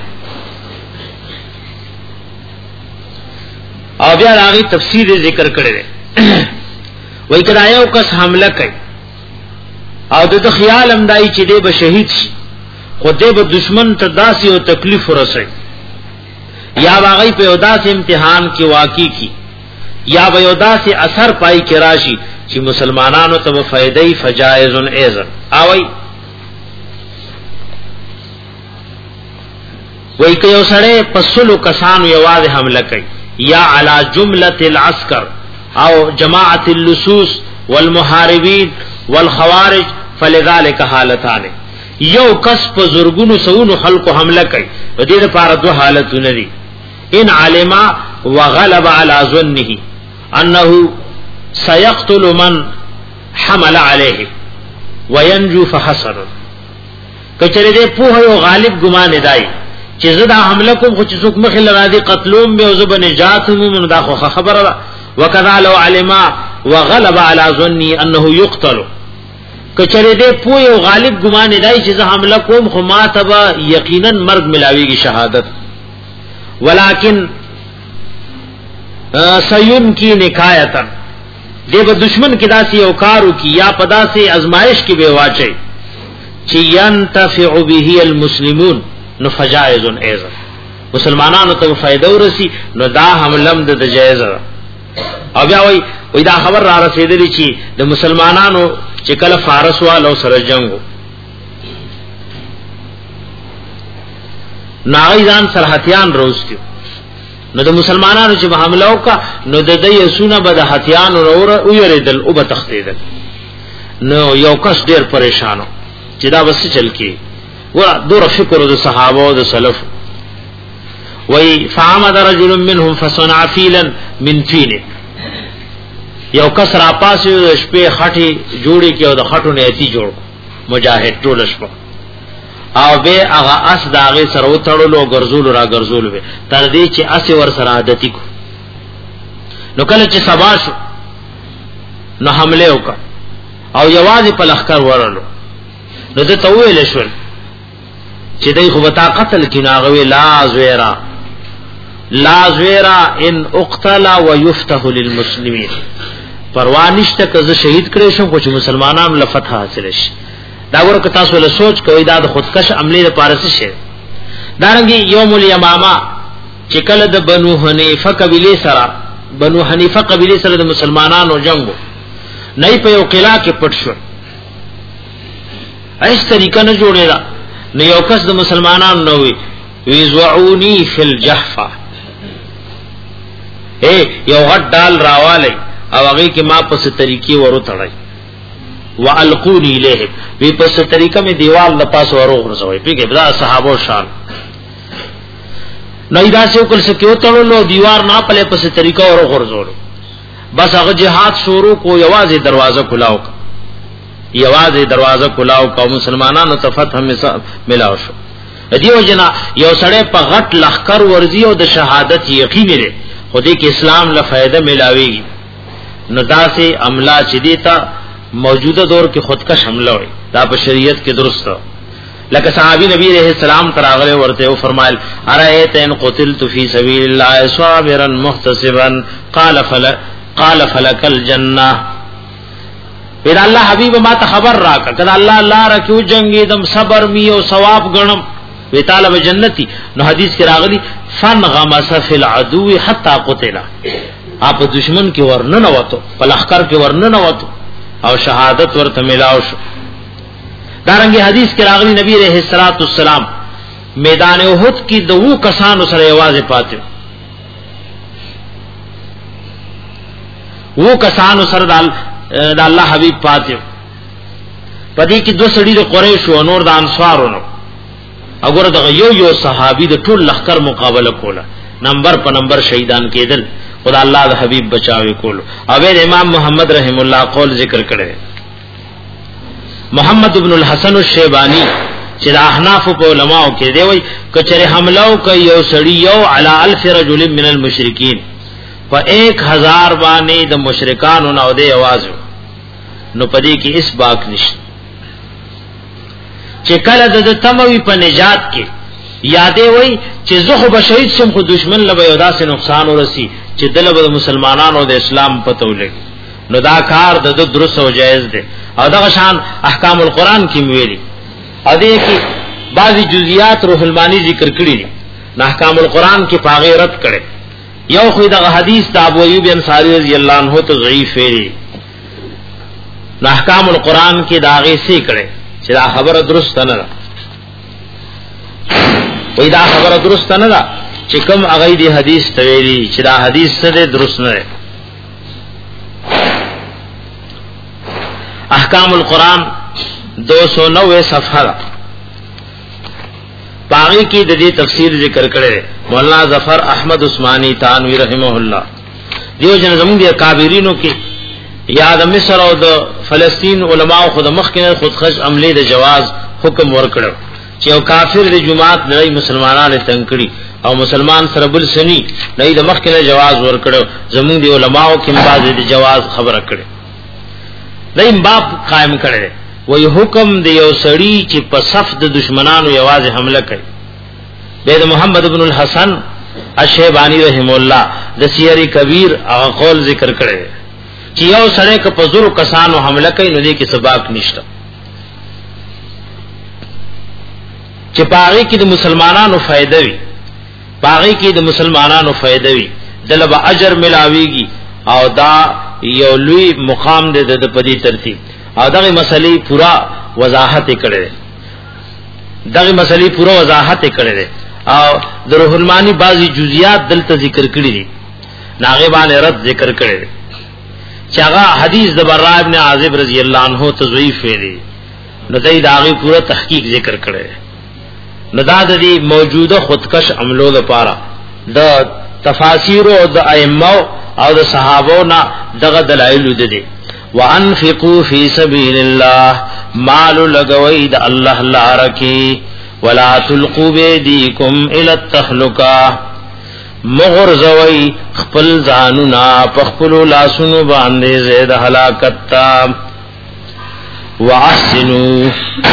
B: او بیا راغی تفسیر ذکر کړي وای کړه یو کس حمله کوي او د خیال امدای چې دې به شهید شي، خو دې به دشمن ته داسې او تکلیف ورسي یا واغی په داسې امتحان کې واقع کی یا به داسې اثر پای کې راشي چې مسلمانانو ته فائدې فجائز ایزن اوي. وای که یو سړی پسلو کسانو یوازې حمله کوي یا علی جمله العسكر او جماعت اللصوص والمحاربین والخوارج فلذلك حالتان، یو کس په زورګونو سونو خلقو حمله کوي په دې لپاره دوه حالتونه دي. ان علم وغلب على ظنه انه سيقتل من حمل عليه وينجو فحسن، کچره دې په یو غالب ګمان دی چې زدا حمله کوم خو چې څوک مخې لرادي قتلوم به او زب نجات مو دا خو خبره. وکذا لو علم وغلب على ظنه انه يقتل، کچره دې په یو غالب ګمان دی چې زه حمله کوم خو ما تبا یقینا مرګ ملاويږي شهادت، ولکن سین کی نکایتا دې به دشمن کې داسې یو کارو کی یا پدا سے ازمائش کې به واچي چې ينتفع به المسلمون نو فجائز ایزا، مسلمانانو ته فائدہ ورسی نو دا حملم د جایز. او بیا وای وای دا خبر را رسیدلی چې د مسلمانانو چې کله فارس والو سره جنگو ناغیزان سرحتیان روستیو نو د مسلمانانو چې حمله وکا نو د دې سونه به د حتیان اور او یریدل او به تختیدل. نو یو کس ډیر پریشانو چې دا وس چل کی ور دور فکر د صحابه او د سلف. وای فعمد رجل منهم فصنع فيلا من فيل، یو کس را پاسې د شپې خټي جوړي کې او د خټو نه اتی جوړ مجاهد ټول شپه او به هغه اس داغه سره وتړلو ګرځول را ګرځول به تر دې چې اس ور سره عادتي کو. نو کله چې سبا شو نو حمله وکړ او یوازې په لخر ورلو نو ته تویل شو چې دای خو وتا قتل کیناغوي لا زویرا لا زویرا ان اقتل ويفتح للمسلمين، پروانشته که شهید کړي شو خو چې مسلمانانو له فتح حاصل شي. دا ورکه تاسو له سوچ کوي دا د خودکش عملی لپاره څه شي. دارنګي یوم الیمامه چې کله د بنو حنیفه قبیله سره بنو حنیفه قبیله سره د مسلمانانو جنگو نه په یو قلعه کې پټ شو، ایس طریقه نه جوړیدا نو یو کس د مسلمانانو نو وی ویزعونی فی الجحفه، اے یو غټ ډال راواله او هغه کې ما په ست طریقې ورو تړای والقونی الیه وی په ست طریقه می دیوال د پاس ورو غرزوي پیګه بدا صحابه شان نه دا څو کل سکیو تړلو دیوار نه په په ست طریقه ورو غرزولو. بس هغه جهاد شروع کو یوازې دروازه کلاو کا یوازې دروازه کلاو کا مسلمانانو ته فتح ملاو شو. دیو جنا یو سړی په غټ لخر ورزي او د شهادت یقین لري خو دې کې اسلام له فائدہ ملاويږي. نو داسې عمله چې دیتا موجوده دور کې خودکش حمله وي دا په شریعت کې درست ده. لکه صحابي نبی رحمه السلام تراغله ورته او فرمایل ارایت ان قتلت فی سبیل الله صابرا محتسبا قال فل قال فلك الجنه، پیدا الله حبیب ما ته خبر راکا کدا الله الله را کیو جنگی دم صبر می او ثواب غنم وی طالب جنتی. نو حدیث کې راغلی فن غمس فی العدو حتا قتل، اپ دشمن کې ورننه وته، په لخر کې ورننه وته او شهادت ورته ملاو شو. دارنګه حدیث کې راغلی نبی رحمه الصلوۃ والسلام میدان احد کې دوه کسانو سره आवाज پاتې، وو کسانو سره د الله حبیب پاتې، پدې کې دوه سړي د قریش او نور د انصارونو. وګوره دغه یو یو صحابي د ټول لخر مقابله کوله، نمبر په نمبر شهیدان کېدل، خدا الله د حبیب بچاوي کولو. او امام محمد رحم الله قول ذکر کړي، محمد ابن الحسن الشیبانی چې د احناف په علماو کې دی وای کچره حمله کوي یو سړی یو علی الف رجل من المشرکین، په ایک ہزار باندې د مشرکانو نو دی आवाज، نو پدې کې اس باک نشته چې کله د تموي په نجات کې یادې وای چې زه به شهید شم خو دشمن له یو داسې نقصان ورسی چې دله به مسلمانانو د اسلام پته ولګي، نو دا کار د درست او جایز دی. او دغه شان احکام القرآن کې ویلي، ا دې کې بعضی جزئیات روح المانی ذکر کړی دي، نه احکام القرآن کې پاغه رد کړي. یو خو دغه حدیث د ابو ایوب انصاری رضی الله عنه ته ضعیف ویلي، نه احکام القرآن کې داغه سي کړي چې دا خبره درست نه ده، وای دا خبره درست نه ده چې کوم هغه دی حدیث ته ویلي چې دا حدیث څه درست نه ده. احکام القرآن دو سو نوے صفحہ دا باقی کی ددی تفسیر ذکر کرے مولانا ظفر احمد عثمانی تانوی رحمہ اللہ. دیو جن زمون دی کابرینو کی یاد مصر او د فلسطین علماء خود مخکنه خودخش عملی د جواز حکم ورکړو چې او کافر د جماعت نه مسلمانانو تنکړي او مسلمان سره بل سني نه د مخکنه جواز ورکړو. زمون دی علماء کې بعض د جواز خبره کړي، دیم باب قائم کړي وی حکم دی یو سړی چې په صف د دشمنانو یوازې حمله کوي. د محمد ابن الحسن الشیبانی رحم الله د سیر کبیر او قول ذکر کړي چې یو سړی که په زور کسانو حمله کوي نو دې کې سباق نشته، چې پاره کې د مسلمانانو فائدہ وي، پاره کې د مسلمانانو فائدہ وي، دلته اجر ملاويږي او دا یو لوی مقام دې د پدی ترتیب. او دغه مسلې پورا وضاحت کړي، دغه مسلې پورا وضاحت کړي او د روح المانی بعضی جزئیات دلته ذکر کړي دي، ناغه باندې رد ذکر کړي چې هغه حدیث د براء ابن عازب رضی الله عنه تضعیف ویلي، نو دای داغه پورا تحقیق ذکر کړي. نو دا د دې موجوده خودکش عملو لپاره د تفاسیر او د ائمه او د صحابو نه دغه دلایل دي. وانفقوا فی سبیل الله، مال لګوي د الله لپاره کې، ولا تلقوا بيدیکم الی التهلکه، مغرزوي خپل ځانونه په خپل لاسونو باندې زید هلاکت تا. واحسنوا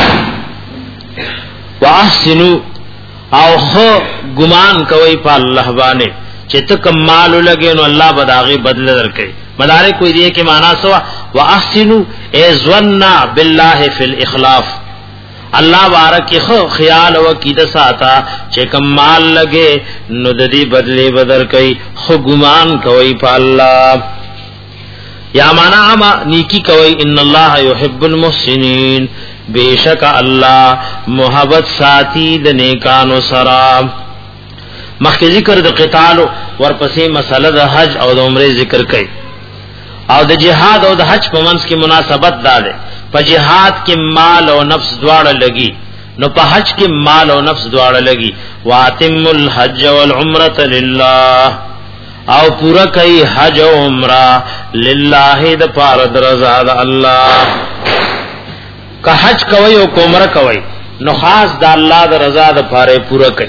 B: واحسنوا او خو ګمان کوي په الله باندې چې تک مال لګي نو الله بداغي بدل درکړي. مدارک کوئی دی کہ معنی سوا واحسنوا ای ظننا بالله فی الاخلاف، الله بارک خو خیال او عقیدہ ساته چې کمال لګے نو د دې بدلې بدر کوي، خو ګمان کوي په الله. یا معنی اما نیکی کوي ان الله یحب المحسنین، بیشک الله محبت ساتي د نیکانو سره. مخکې ذکر د قتال ورپسې مسله د حج او د عمره ذکر کړي او د جهاد او د حج په منځ کې مناسبت ده. په جهاد کې مال او نفس دواړه لګي، نو په حج کې مال او نفس دواړه لګي. واتم الحج والعمره لله، او پورا کوي حج او عمره لله د پاره د رضا د الله. که حج کوي او عمره کوي نو خاص د الله د رضا د پاره پورا کوي.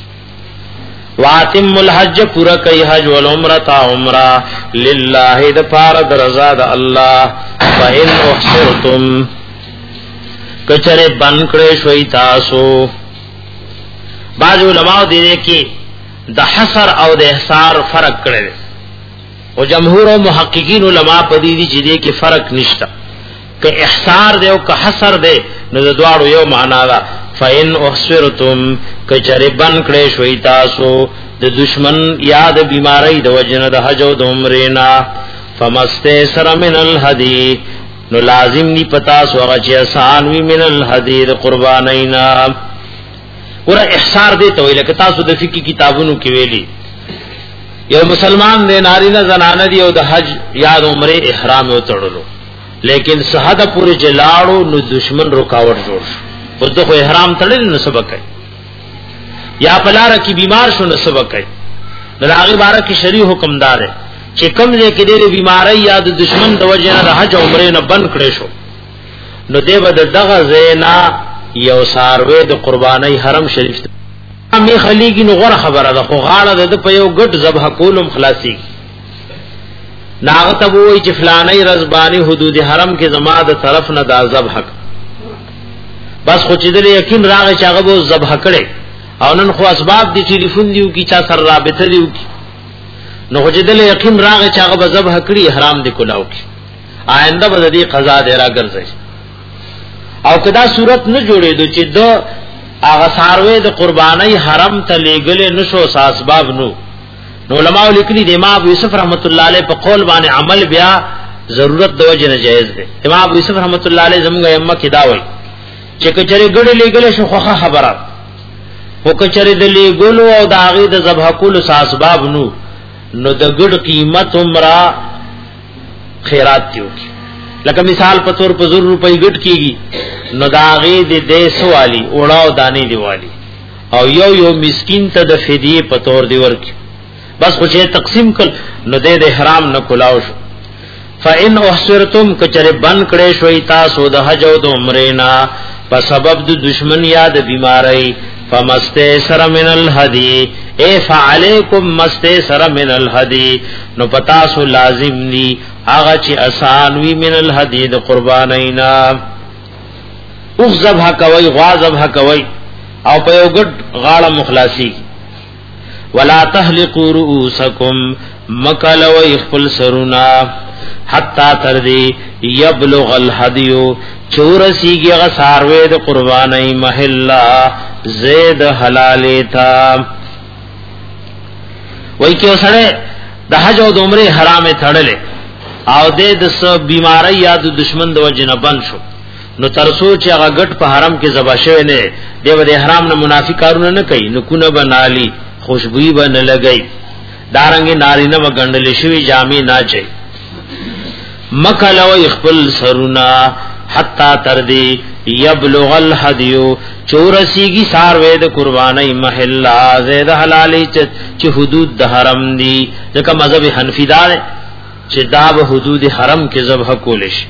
B: واتم الحج پورا کوي حج والعمره عمره لله د پاره د رضا د الله. فإن احصرتم، کچره بن کړې شوي تاسو. بعض علماء دې کې د حصر او د احصار فرق کړي، او جمهور او محققین علما په دې چې دې کې فرق نشته. که احصار دی او که حصر دی نو د دواړو یو معنا ده، فإن احصرتم کچربن کړي شوي تاسو د دشمن یاد بیماری د وجنه د حج او د عمرینا فمستيسر من الهدي نو لازم نی پتا سو هغه چې آسان وی من الهدي د قربانینا ور احصار دې ته ویل ک تاسو د فقہی کتابونو کې ویلي یو مسلمان دې نارینه زنانه دی او د حج یا د عمره احرام او تړلو لیکن صحابه پورې جلاړو نو دشمن رکاوټ جوړ اوس د احرام تړل نو سبق کوي یا پلار کی بیمار شو نو سبق کوي دغه بارے کې شریع حکم دار ہے چې کوم ځای کې ډېر بیماری یا د دشمن د وجه نه حج او عمره نه بند کړي شو نو دیو د دغه زینا یو ساروی د قربانی حرم شریف می خلیږي نو غره خبره ده خو غاړه د په یو ګډ ذبح کولم خلاصي ناغت ابو چې فلانی رزبانی حدود حرم کې زما د طرف نه د ذبح بس خو چې د یقین راغی چې هغه به ذبح کړي او نن خو اسباب دي ټلیفون دیو کی چا سره رابطه دیو کی نو خو چې د یقین راغی چې هغه به ذبح کړي احرام دې کولاو کی آینده به دې قضا دې را ګرځي او کدا صورت نه جوړېدو چې دو هغه ساروی د قربانی حرم ته لګلې نشو اسباب نو نو علماء لیکلي د امام یوسف رحمت الله علیه په قول باندې عمل بیا ضرورت د وجه نه جایز دی امام یوسف رحمت الله علیه زموږ ائمه کې دا وایي چې کچره ګړې لګلې شو خو خبره هو کچره د لګولو او د هغه د ذبح کولو اسباب نو نو د ګډ قیمت عمره خیرات دیو کی لکه مثال په تور په زر روپۍ ګټ کیږي نو داغه دې دیسو والی اوړاو دانی دی والی او یو یو مسکین ته د فدیه په تور دی ورکی بس خو چې تقسیم کړ نو دې د احرام نه کولاو شو فإن احصرتم کچره بن کړي شوي تاسو د حج او د عمره نه په سبب د دشمن یا د بیماری فمستيسر من الهدي اے فعليكم مستيسر من الهدي نو پتا سو لازم ني هغه چې آسان وی من الهدي د قربانینا او ذبح کوي غوا ذبح کوي او په یو ګډ غاړه مخلاصي ولا تحلقوا رؤوسكم مکلوا خپل سرنا حتا تر دې يبلغ الهدي چورسیږي هغه ساروي د قربانای محله زید حلال تا وای کې سره د حج او د عمره حرام تړلې او د د بیماری یا د دشمن د وجنه بند شو نو ترسو چې هغه ګټ په حرم کې ذبح شوی نه دیو د احرام نه منافق کارونه نه کوي نو کو نه بنالي خوشبوئی به نه لګي دارنګ نارینه وګندل شوی جامې نه چي مکلو خپل سرنا حتا تر دی یبلغ الهدی چورسیگی ساروی د قربانی محله زید حلالی چې حدود د حرم دی ځکه مذهب حنفی دا چې دا به حدود حرم کې ذبح کول شي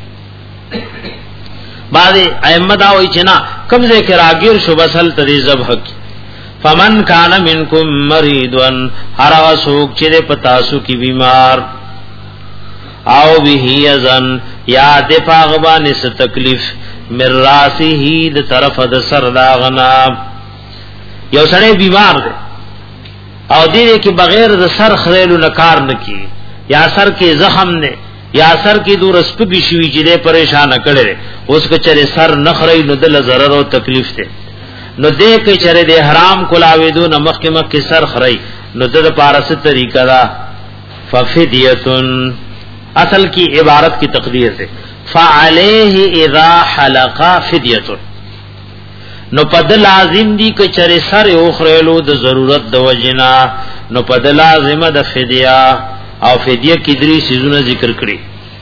B: بعض ائمه دا وایي چې نه کوم ځای کې راګیر شو بسل تری ذبح کی فمن کان منکم مریضن هر سوک چې پتا سو کی بیمار او به اذن یا دفاع باندې ست تکلیف مر راسه د طرف د سر داغنا یو سړی بیمار دی او دې کې بغیر د سر خریلو نکار نکی یا سر کې زخم نه یا سر کې دور سپږی شوی چې دې پریشان کړي اوس که چره سر نخري نو د ضرر او تکلیف ته نو دې کې چره د حرام کولاویدو نمخ کې مخ کې سر خري نو د پارسه طریقہ دا ففدیتن اصل کی عبارت کی تقدیر ہے فعلیہ اذا حلق فدیۃ نو پد لازم دی کہ چر سر اوخرلو د ضرورت د وجنا نو پد لازم د فدیہ او فدیہ کی دری سيزونه ذکر کړي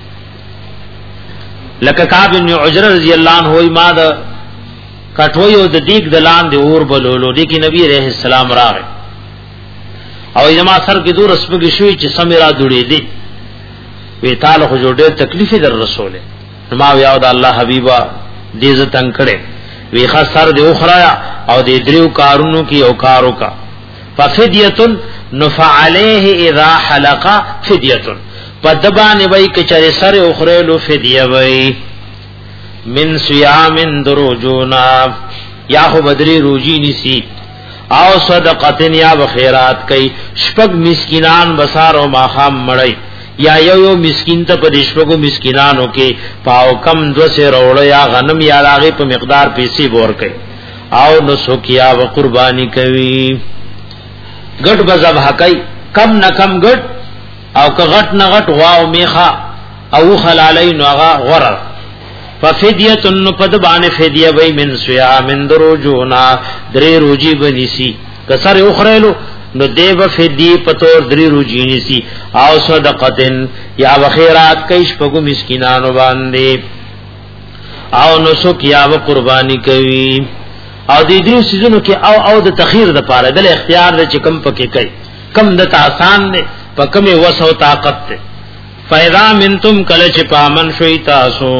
B: لکه کعب بن عجرہ رضی اللہ عنہ ما د کټوي او د دیګ دلان دی اور بلولو دی کی نبی علیہ السلام راغ او یما سر کی دور اسپګی شوی چې سمیرا دوړي دی وی تعالی خو جوړه تکلیف در رسول ما ویا د الله حبیبا دې ز تنگ کړي وی خسر دی اخرى او دې دریو کارونو کی او کارو کا ففدیه نفعلیه اذا حلق فدیه پدبان وی کچره سر اخرى لو فدیه وی من صيام دروجونا یا خو بدری روجی نسی او صدقتن یا بخیرات کئی شپگ مسکینان بسار و ماخام مڑی یا یو یو مسکین ته په دشپګو مسکینانو کې پاو کم دو سه روړ یا غنم یا لاغه په مقدار پیسې ور کوي او نسک یا و قربانی کوي ګډ بذبح کوي کم نه کم ګډ او که غټ نه غټ غوا او میخه او خلالین وغا غره ففدیه نفد بان فدیه وی من صيام من دروجونا درې روجي بنيسي کسر اخرلو نو دیو فدی پتور درې روجي نيسي او صدقتن یا وخیرات کیش پغو مسکینانو باندې او نسک یا و قربانی کوي او دې دې سيزونو کې او او د تخیر د پاره د اختیار د چکم پکې کوي کم د آسان نه پکمه وسو طاقت ته فیضا منتم کله چې پامن شوي تاسو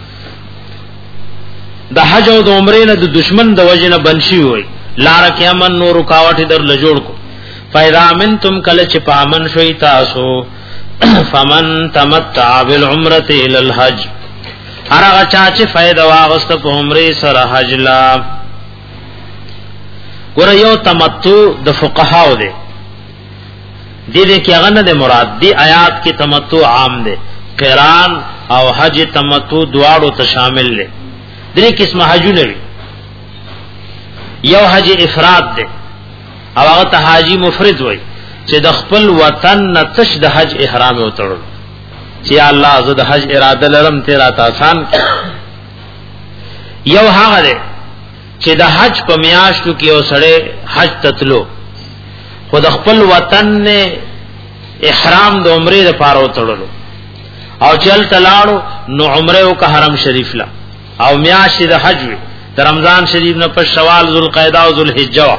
B: د حج او د عمرې نه د دشمن د وجنه بنشي وي لار کې امن نور رکاوټ در لجوړ کو فیضا منتم کله چې پامن شوي تاسو فمن تمتع بالعمره الى الحج هرغه چا چې فائدہ واغست په عمرې سره حج لا ګور یو تمتع د فقهاو دی دې دې کې هغه نه مراد دی آیات کې تمتع عام دی قران او حج تمتع دواړو ته شامل دي درې قسم حجونه وي یو حج افراد دی او هغه ته حاجی مفرد وای چې د خپل وطن نه تش د حج احرام وتړل چې الله عز د حج اراده لرم تیرا آسان یو هغه دی چې د حج په میاشتو کې اوسړې حج تتلو خود خپل وطن نه احرام د عمرې لپاره وتړلو او چل تلاړو نو عمره او که حرم شریف لا او میاشت د حج وی د رمضان شریف نه په شوال ذوالقعده او ذوالحجه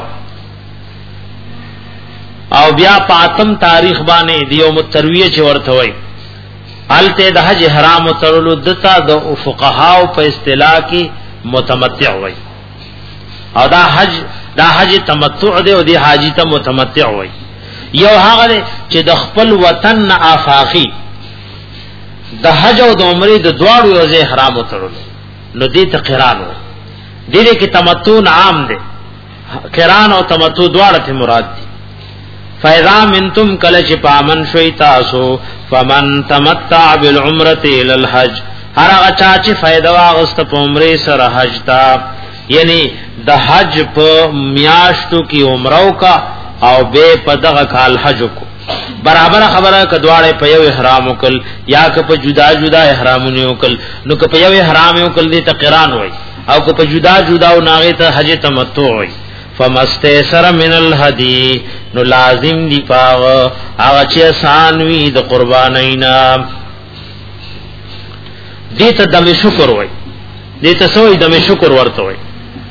B: او بیا پاتم تاریخ باندې دیو مترویه چې ورته وای الته د حج احرام وتړلو دتا د فقهاو په اصطلاح کې متمتع وای او دا حج دا حج تمتع دی او دی حاجی ته متمتع وای یو هغه چې د خپل وطن نه آفاقی د حج او د عمرې د دواړو یو ځای احرام وتړل نو دې ته قران وای دې کې تمتع عام دی قران او تمتع دواړه ته مراد دي فاذا منتم کل چې پامن شوي تاسو فمن تمتع بالعمره الى الحج هرغه چا چې فائدہ واغست په عمرې سره حج تا یعنی د حج په میاشتو کې عمره کا او به په دغه کال حج کو برابر خبره کدواړې په یو احرام وکل یا که په جدا جدا احرامونه وکل نو که په یو احرام وکل دې ته قران وای او که په جدا جدا او ناغه ته حج تمتع وای فمستيسر من الهدي نو لازم دی پاو هغه چې آسان وي د قربانینا دې ته د شکر وای دې ته سوې د شکر ورته وای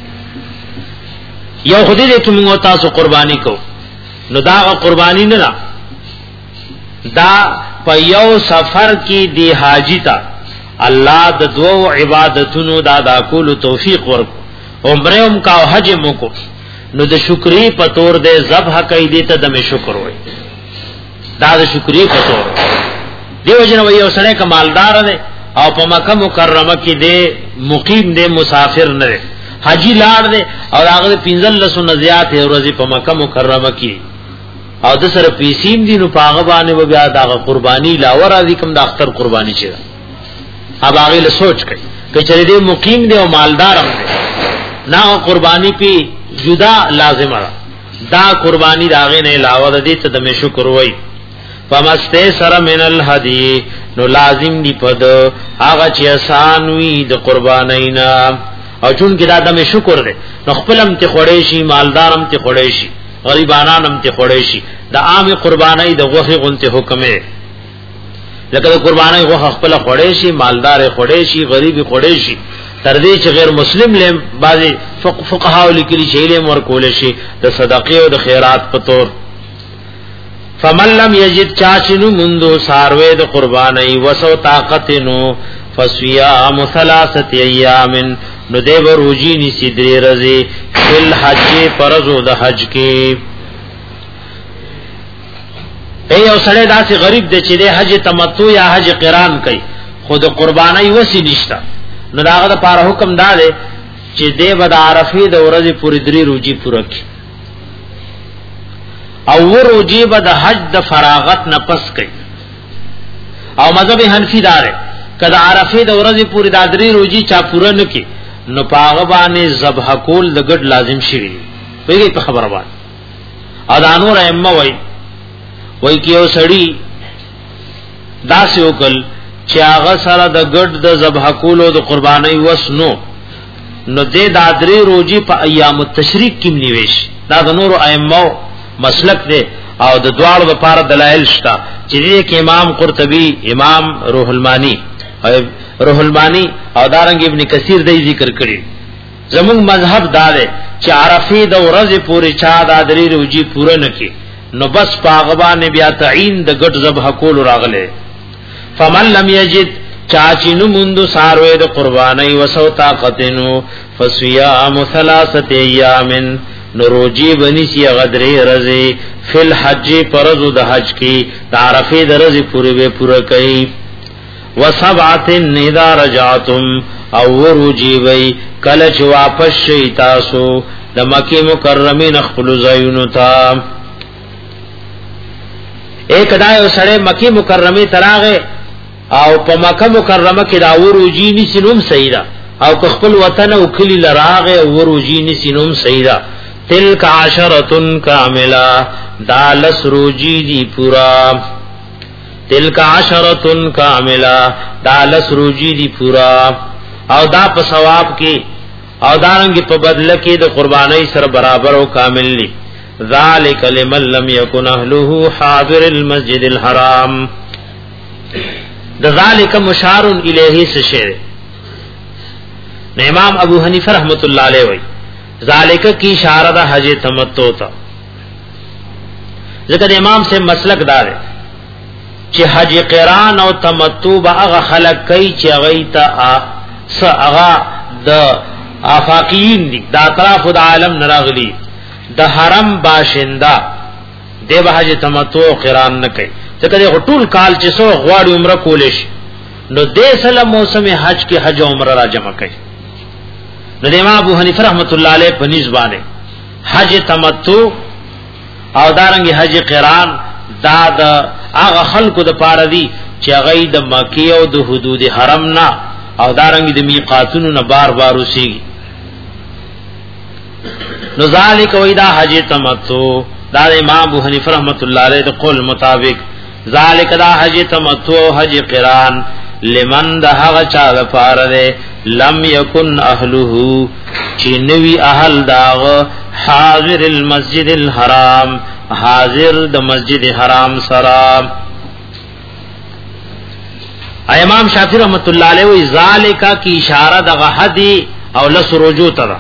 B: یو خدای دې ته موږ تاسو قرباني کو نو دا قرباني نه دا په یو سفر کې دی حاجی تا الله د دوو عبادتونو دا دا کول توفیق ورک عمره هم کا حج مو کو نو د شکرې په تور دې ذبح کوي دې ته د شکر وای دا د شکرې په تور دیو جن وای یو سره کمالدار دی او په مکه مکرمه کې دی مقیم دی مسافر نه دی حاجی لاړ دی او هغه پنځل لسو نه زیات ورځې په مکه مکرمه کې او د سره پیسیم دي نو پاغه باندې و بیا دا قرباني لا ور ازي کوم د اختر قرباني چي اب هغه له سوچ کوي کچره دې مقیم دی او مالدار هم دی نا قرباني پی جدا لازم دا قرباني داغه نه علاوه د دې ته د شکر وای فمسته سر من الهدي نو لازم دی پد هغه چې آسان وي د قربانینا او چون کې دا د شکر دی نو خپلم ته خړې شي مالدارم ته خړې شي غریبانانم ته خړې شي د عام قربانای د غوخه غونته حکم دی لکه د قربانای غوخه خپل خړې شي مالدار خړې شي غریب خړې شي تر دې چې غیر مسلم لم بعضي فقها لیکلي شي له مر کول شي د صدقې او د خیرات په تور فمن لم یجد چاشنو مندو ساروی د قربانای وسو طاقتنو فصيام ثلاثه ایام نو دیو روجی نسی دری رضی فل حج پرزو د حج کې ای او سړی داسې غریب دی چې د حج تمتع یا حج قران کوي خود قربانای وسی نشتا نو داغه د پاره حکم دا دی چې دی بد عرفه د ورځې پوری دری روجی پوره کی او روجی بد حج د فراغت نه پس کوي او مذهب حنفی دار کدا عرفه د ورځې پوری د دری روجی چا پوره نکي نو پاغه باندې ذبح کول د ګډ لازم شي ویږي په خبره باندې اذانور ائمه وای وای کیو سړی داسې وکړ چې هغه سره د ګډ د ذبح کولو د قرباني وسنو نو دې د درې روزي په ایام التشریق کې نیويش دا د نور ائمه مسلک دی او د دوالو لپاره دلایل شته چې دې کې امام قرطبي امام روح المانی روح المانی او دارنګ ابن کثیر دې ذکر کړی زمون مذهب دا دی چې عرفه د ورځې پورې چا د درې روزي پوره نکي نو بس پاغبان بیا تعین د ګډ ذبح کول راغله فمن لم یجد چاچینو مندو ساروی د قربانی وسو طاقتنو فصيام ثلاثه ایام نروجی بنی سی غدری رزی فی الحج پرزو د حج کی تعرفی د رزی پوری به پورا کئ وسبعه اذا رجعتم او ورجی وی کله چې واپس شي تاسو د مکه مکرمه خپل زایونو تا ایک دایو سره مکه مکرمه تراغه او په مکه مکرمه کې دا وروجی نسینوم سیدا او خپل وطن او کلی لراغه وروجی نسینوم سیدا تلک عشرتن کاملا دالس روجی دی پورا تلک عشرتن کاملا دالس روجی دی پورا او دا په ثواب کې او دارنګ په بدله کې د قربانۍ سره برابر او کامل لی ذالک لمن لم یکن اهله حاضر المسجد الحرام د ذالک مشار الیه سشر امام ابو حنیفه رحمت الله علیه وی ذالک کی اشاره د حج تمتع تا ذکر امام سے مسلک دار ہے چې حج قران او تمتع به خلق کوي چې غیتا س اغا د افاقین دي د اطراف د عالم نراغلی د حرم باشنده د حج تمتع قران نه کوي ځکه د ټول کال چې سو غواړي عمره کولې شي نو د سلام موسم حج کې حج او عمره را جمع کوي نو د امام ابو حنیفه رحمت الله علیه په نسبانه حج تمتع او دارنګ حج قران دا د هغه خلکو د پاره دي چې هغه د مکه او د حدود حرم نه او دارنګ د میقاتونو نه بار بار وسی نو ذالک ویدا حج تمتع دا امام ابو حنیفه رحمت الله علیه د قول مطابق ذالک دا حج تمتع حج قران لمن ده هغه چا لپاره ده لم یکن اهله چې نوی اهل داغه حاضر المسجد الحرام حاضر د مسجد حرام سره امام شافعی رحمت الله علیه وی ذالک کی اشاره دغه حدی او لسروجو تر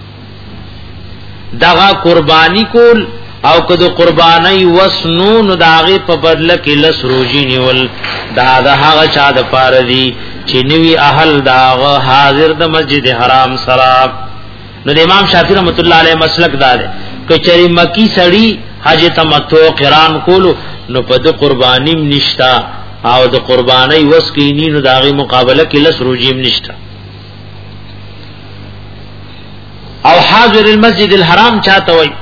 B: دغه قربانی کول او کده قربانی وسنون داغه په بدله کې لسروجی نیول دا د هغه چا د پاره دی چې نوی اهل داغه حاضر د مسجد حرام سره نو د امام شافعی رحمت الله علیه مسلک دا ده کچری مکی سړی حج تمتع قران کولو نو په د قربانی نشتا او د قربانی وسکینی نو داغه مقابله کې لسروجی نشتا او حاضر المسجد الحرام چاته وای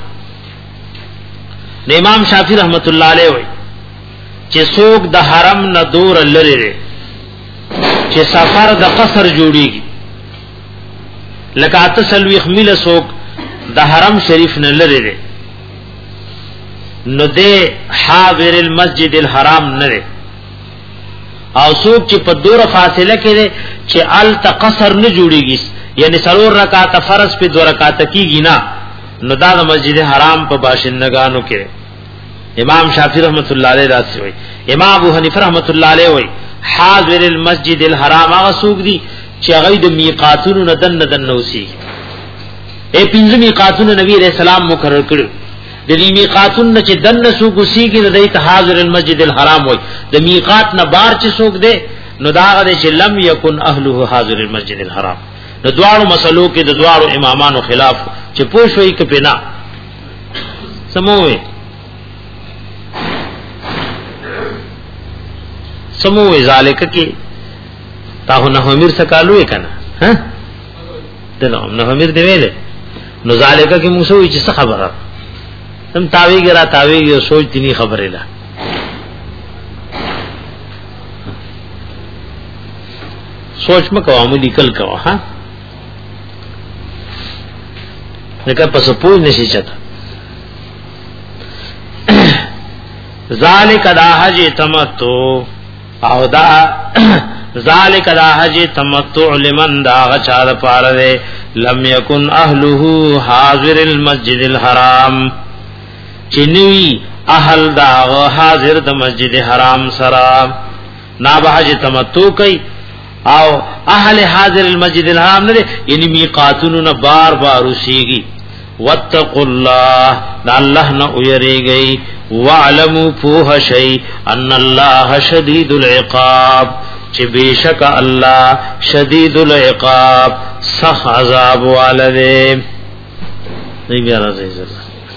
B: امام شافعی رحمت الله علیه وای چې څوک د حرم نه دور لری لري چې سفر د قصر جوړیږي لکه اتسلوی خمیل څوک د حرم شریف نه لری لري نو ده حاضر المسجد الحرام نه لري او څوک چې په دوره فاصله کې لري چې ال تقصر نه جوړیږي یعنی سرور رکعات فرض په دو رکعات کیږي نه نو دا د مسجد حرام په باشندگانو کې امام شافعی رحمت الله علیه راځي وي امام ابو حنیفه رحمت الله علیه وي حاضر المسجد الحرام هغه څوک دي چې هغه د میقاتونو نه دن دن نوسی اے پنځه میقاتونو نبی رسول الله مقرر کړو د دې میقاتونو چې دن څوک وسیږي د دې حاضر المسجد الحرام وي د میقات نه بار چې څوک دي نو دا غره چې لم یکن اهله حاضر المسجد الحرام د دوارو مسلو کې د دوارو امامانو خلاف چې پوښوي کې پنا سموي سموي ذالک کې تاسو نه امیر سکالو یې کنه ها دنه نه امیر دی ویل نو ذالک کې موږ سوې چې څه خبره تم تاویږي را تاویږي سوچ دي خبره ده سوچ مکو عملی کل کوا ها ځکه پس پوی نشي چته. ذالک دا حج تمتع او دا ذالک دا حج تمتع لمن دا غچا د پاره لم یکن اهله حاضر المسجد الحرام چنوی اهل دا حاضر د مسجد حرام سرا نا به حج تمتع کوي او اهل حاضر المسجد الحرام نه یعنی میقاتون بار بار وسیږي. واتقوا الله الله نه ويریږي واعلموا فوه شيء ان الله شديد العقاب چې بشک الله شدید العقاب سخت عذاب والده. دی بیا راځي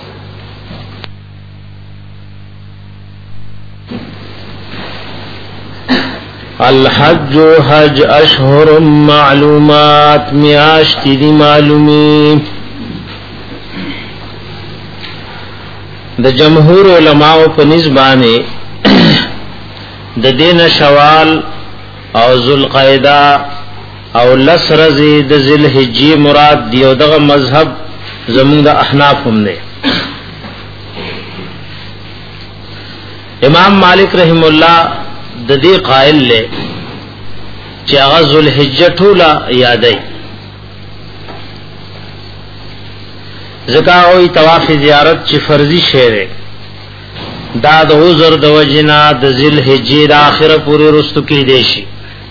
B: الحج حج اشهر معلومات میاشت دی معلومی. د جمهور علماء په نسبانه د دین شوال او ذوالقعده او لسرزی د ذوالحجه مراد دی او دغه مذهب زمونږ د احناف هم نه. امام مالک رحم الله د دې قائل له چې هغه ذوالحجه ټوله یادای زکا او طواف زیارت چې فرضي شی دا د عذر د وجنا د ذوالحجه د اخره پورې رستو کې دی شي.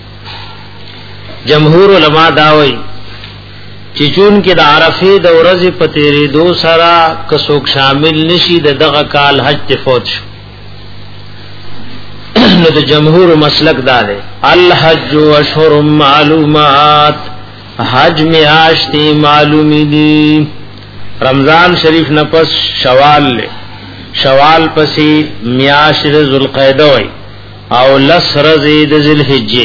B: جمهور علما دا وایي چې چون کې د عرفه د ورځې په تیرې دو سره کڅوک شامل نشي د دغه کال حج ته فوت شو. نو د جمهور مسلک دا دی الحج اشهر معلومات حج میاشتې معلومی دي. رمضان شریف نه پس شوال له شوال پسې میاشت ذوالقعده وای او لسرزی د ذوالحجه.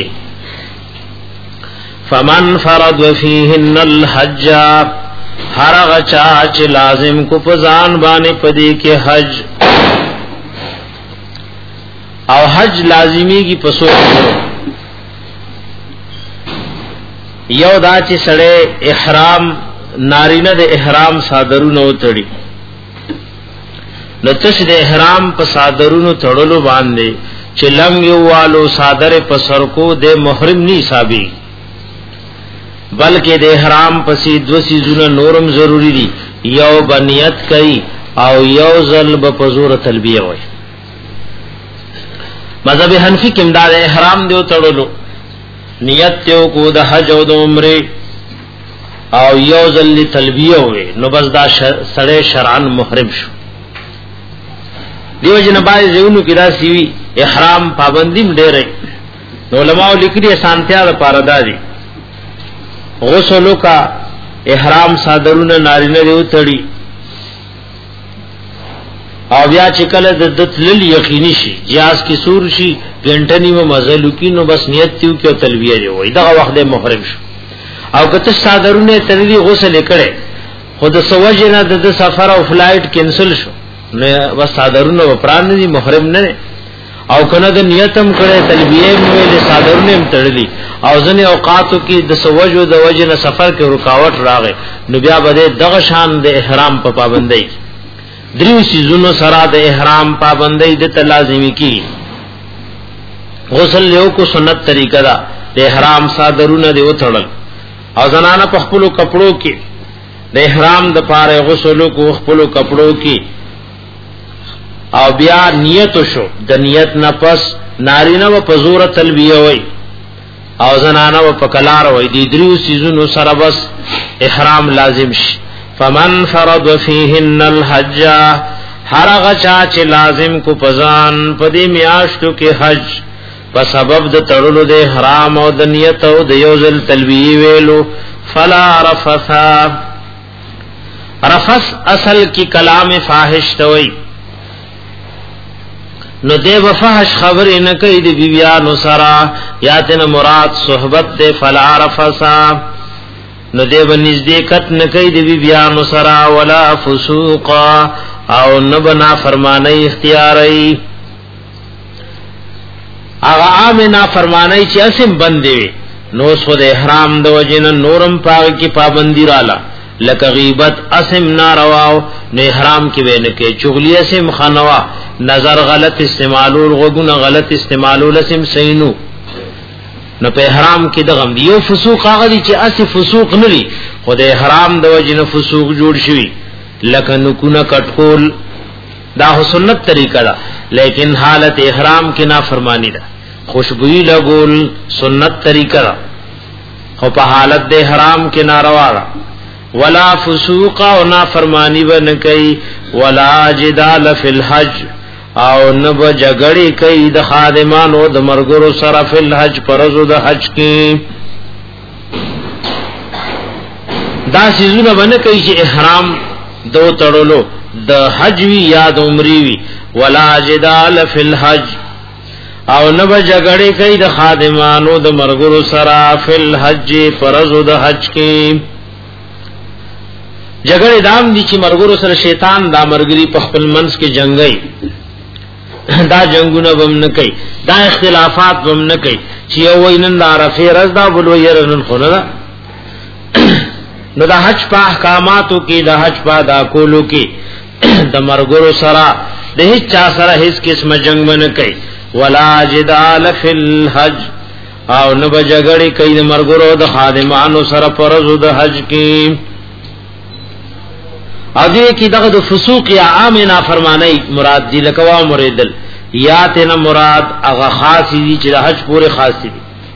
B: فمن فرض فيهن الحج هر غچا چې لازم کو پزان باندې پدې کې حج او حج لازمی کی پسو یو دا چې سړی احرام نارینه د احرام صادرونو تړي لتش د احرام په صادرونو تړلو باندې چې لنګ یو والو صادر په سر کو د محرم ني حسابي بلکې د احرام پسې دو سيزونه نورم ضروری دي. یو بنیت کوي او یو ځل په پزور تلبیه وای. مذهب حنفی کې امداد احرام دیو تړلو نیت دیو کو د حج او د عمره او یو ځل تلبیه وای نو بس دا سړی شرعن محرم شو. دیو جن باندې زونو کې دا سی احرام پابندی ډېرې نو علماء لیکلي سانتیا لپاره دادي غسل کا احرام صادرونه نارینه دیو تړي او بیا چې کله د دتل یقیني شي جیاز کی سور شي ګنټنی و مزلو کی نو بس نیت تیو کې تلبیه دی وای دا وخت محرم شو. او کته صادرونه تړي غسل کړي خود سوجنه د سفر او فلایټ کینسل شو نو بس صادرونه وپران دي محرم نه او کنه د نیتم کړي تلبیه ویل صادرونه تړلي او ځنه اوقاتو کې د سوجو د وجنه سفر کې رکاوټ راغی نو بیا به دغه شان د احرام په پابندۍ دریو سيزونو سره د احرام پابندۍ د لازمي کی. غسل یو کو سنت طریقه دا د احرام صادرونه دی وتړل او زنانه په خپل کپړو کې د احرام د پاره غسل کو خپل کپړو کې او بیا نیت شو د نیت نه پس نارینه و پزور تلبیه وای او زنانه و پکلار وای دی دریو سيزونو سره بس احرام لازم شي. فمن فرض فيهن الحج هر غچا چې لازم کو پزان پدې میاشتو کې حج په سبب د تړلو د احرام او د نیت او د یوزل تلبیه ویلو فلا رفثا. رفث اصل کی کلام فاحش توي نو دی وفحش خبر نه کوي د بیبیانو سره یا تن مراد صحبت د فلا رفثا نو دی بنزدېکت نه کوي د بیبیانو سره ولا فسوقا او نه بنا فرمانه اختیاري هغه امنا فرمانه چې اسم بندي نو سو د احرام د وجنه نورم پاک کی پابندی رااله لکه غیبت اسم نارواو نه احرام کې وینه کې چغلی اسم خنوا نظر غلط استعمالول غوګونه غلط استعمالول اسم سینو نو په احرام کې د غم دیو فسوق هغه دي چې اسی فسوق نلی خدای احرام د وجنه فسوق جوړ شوی لکه نکونه کټکول دا سنت طریقہ دا لیکن حالت احرام کې نافرمانی ده خوشبوئی لګول سنت طریقہ دا خو په حالت د احرام کې ناروا ده ولا فسوق او نافرمانی ون کوي ولا جدال فی الحج او نب جګړې کوي د خادمانو د مرګرو سره فی الحج پرزو د حج کې دا سيزونه ون کوي چې احرام دو تړلو د حج وی یا د عمرې وی ولا جدال فی الحج او نب جګړې کوي د خادمانو د مرګرو سره فی الحج پرزو د حج کې جګړې دام دي چې مرګرو سره شیطان دا مرګري په خپل منځ کې جنگي دا جنگونه بم نه کوي دا اختلافات بم نه کوي چې یو وینن عرفه رز دا بل ويرن خونه نو دا حج په احکاماتو کې د حج په دا کولو کې د مرګرو سره د هیڅ چا سره هیڅ قسم جنگ نه کوي ولا جدال فی الحج او نو بجګړې کوي د مرګرو د خادمانو سره پرزو د حج کې او دې کې دغه د فسوق یا عام نافرمانی مراد دي لکوا مریدل یا ته مراد هغه خاص دي چې د حج پورې خاص دي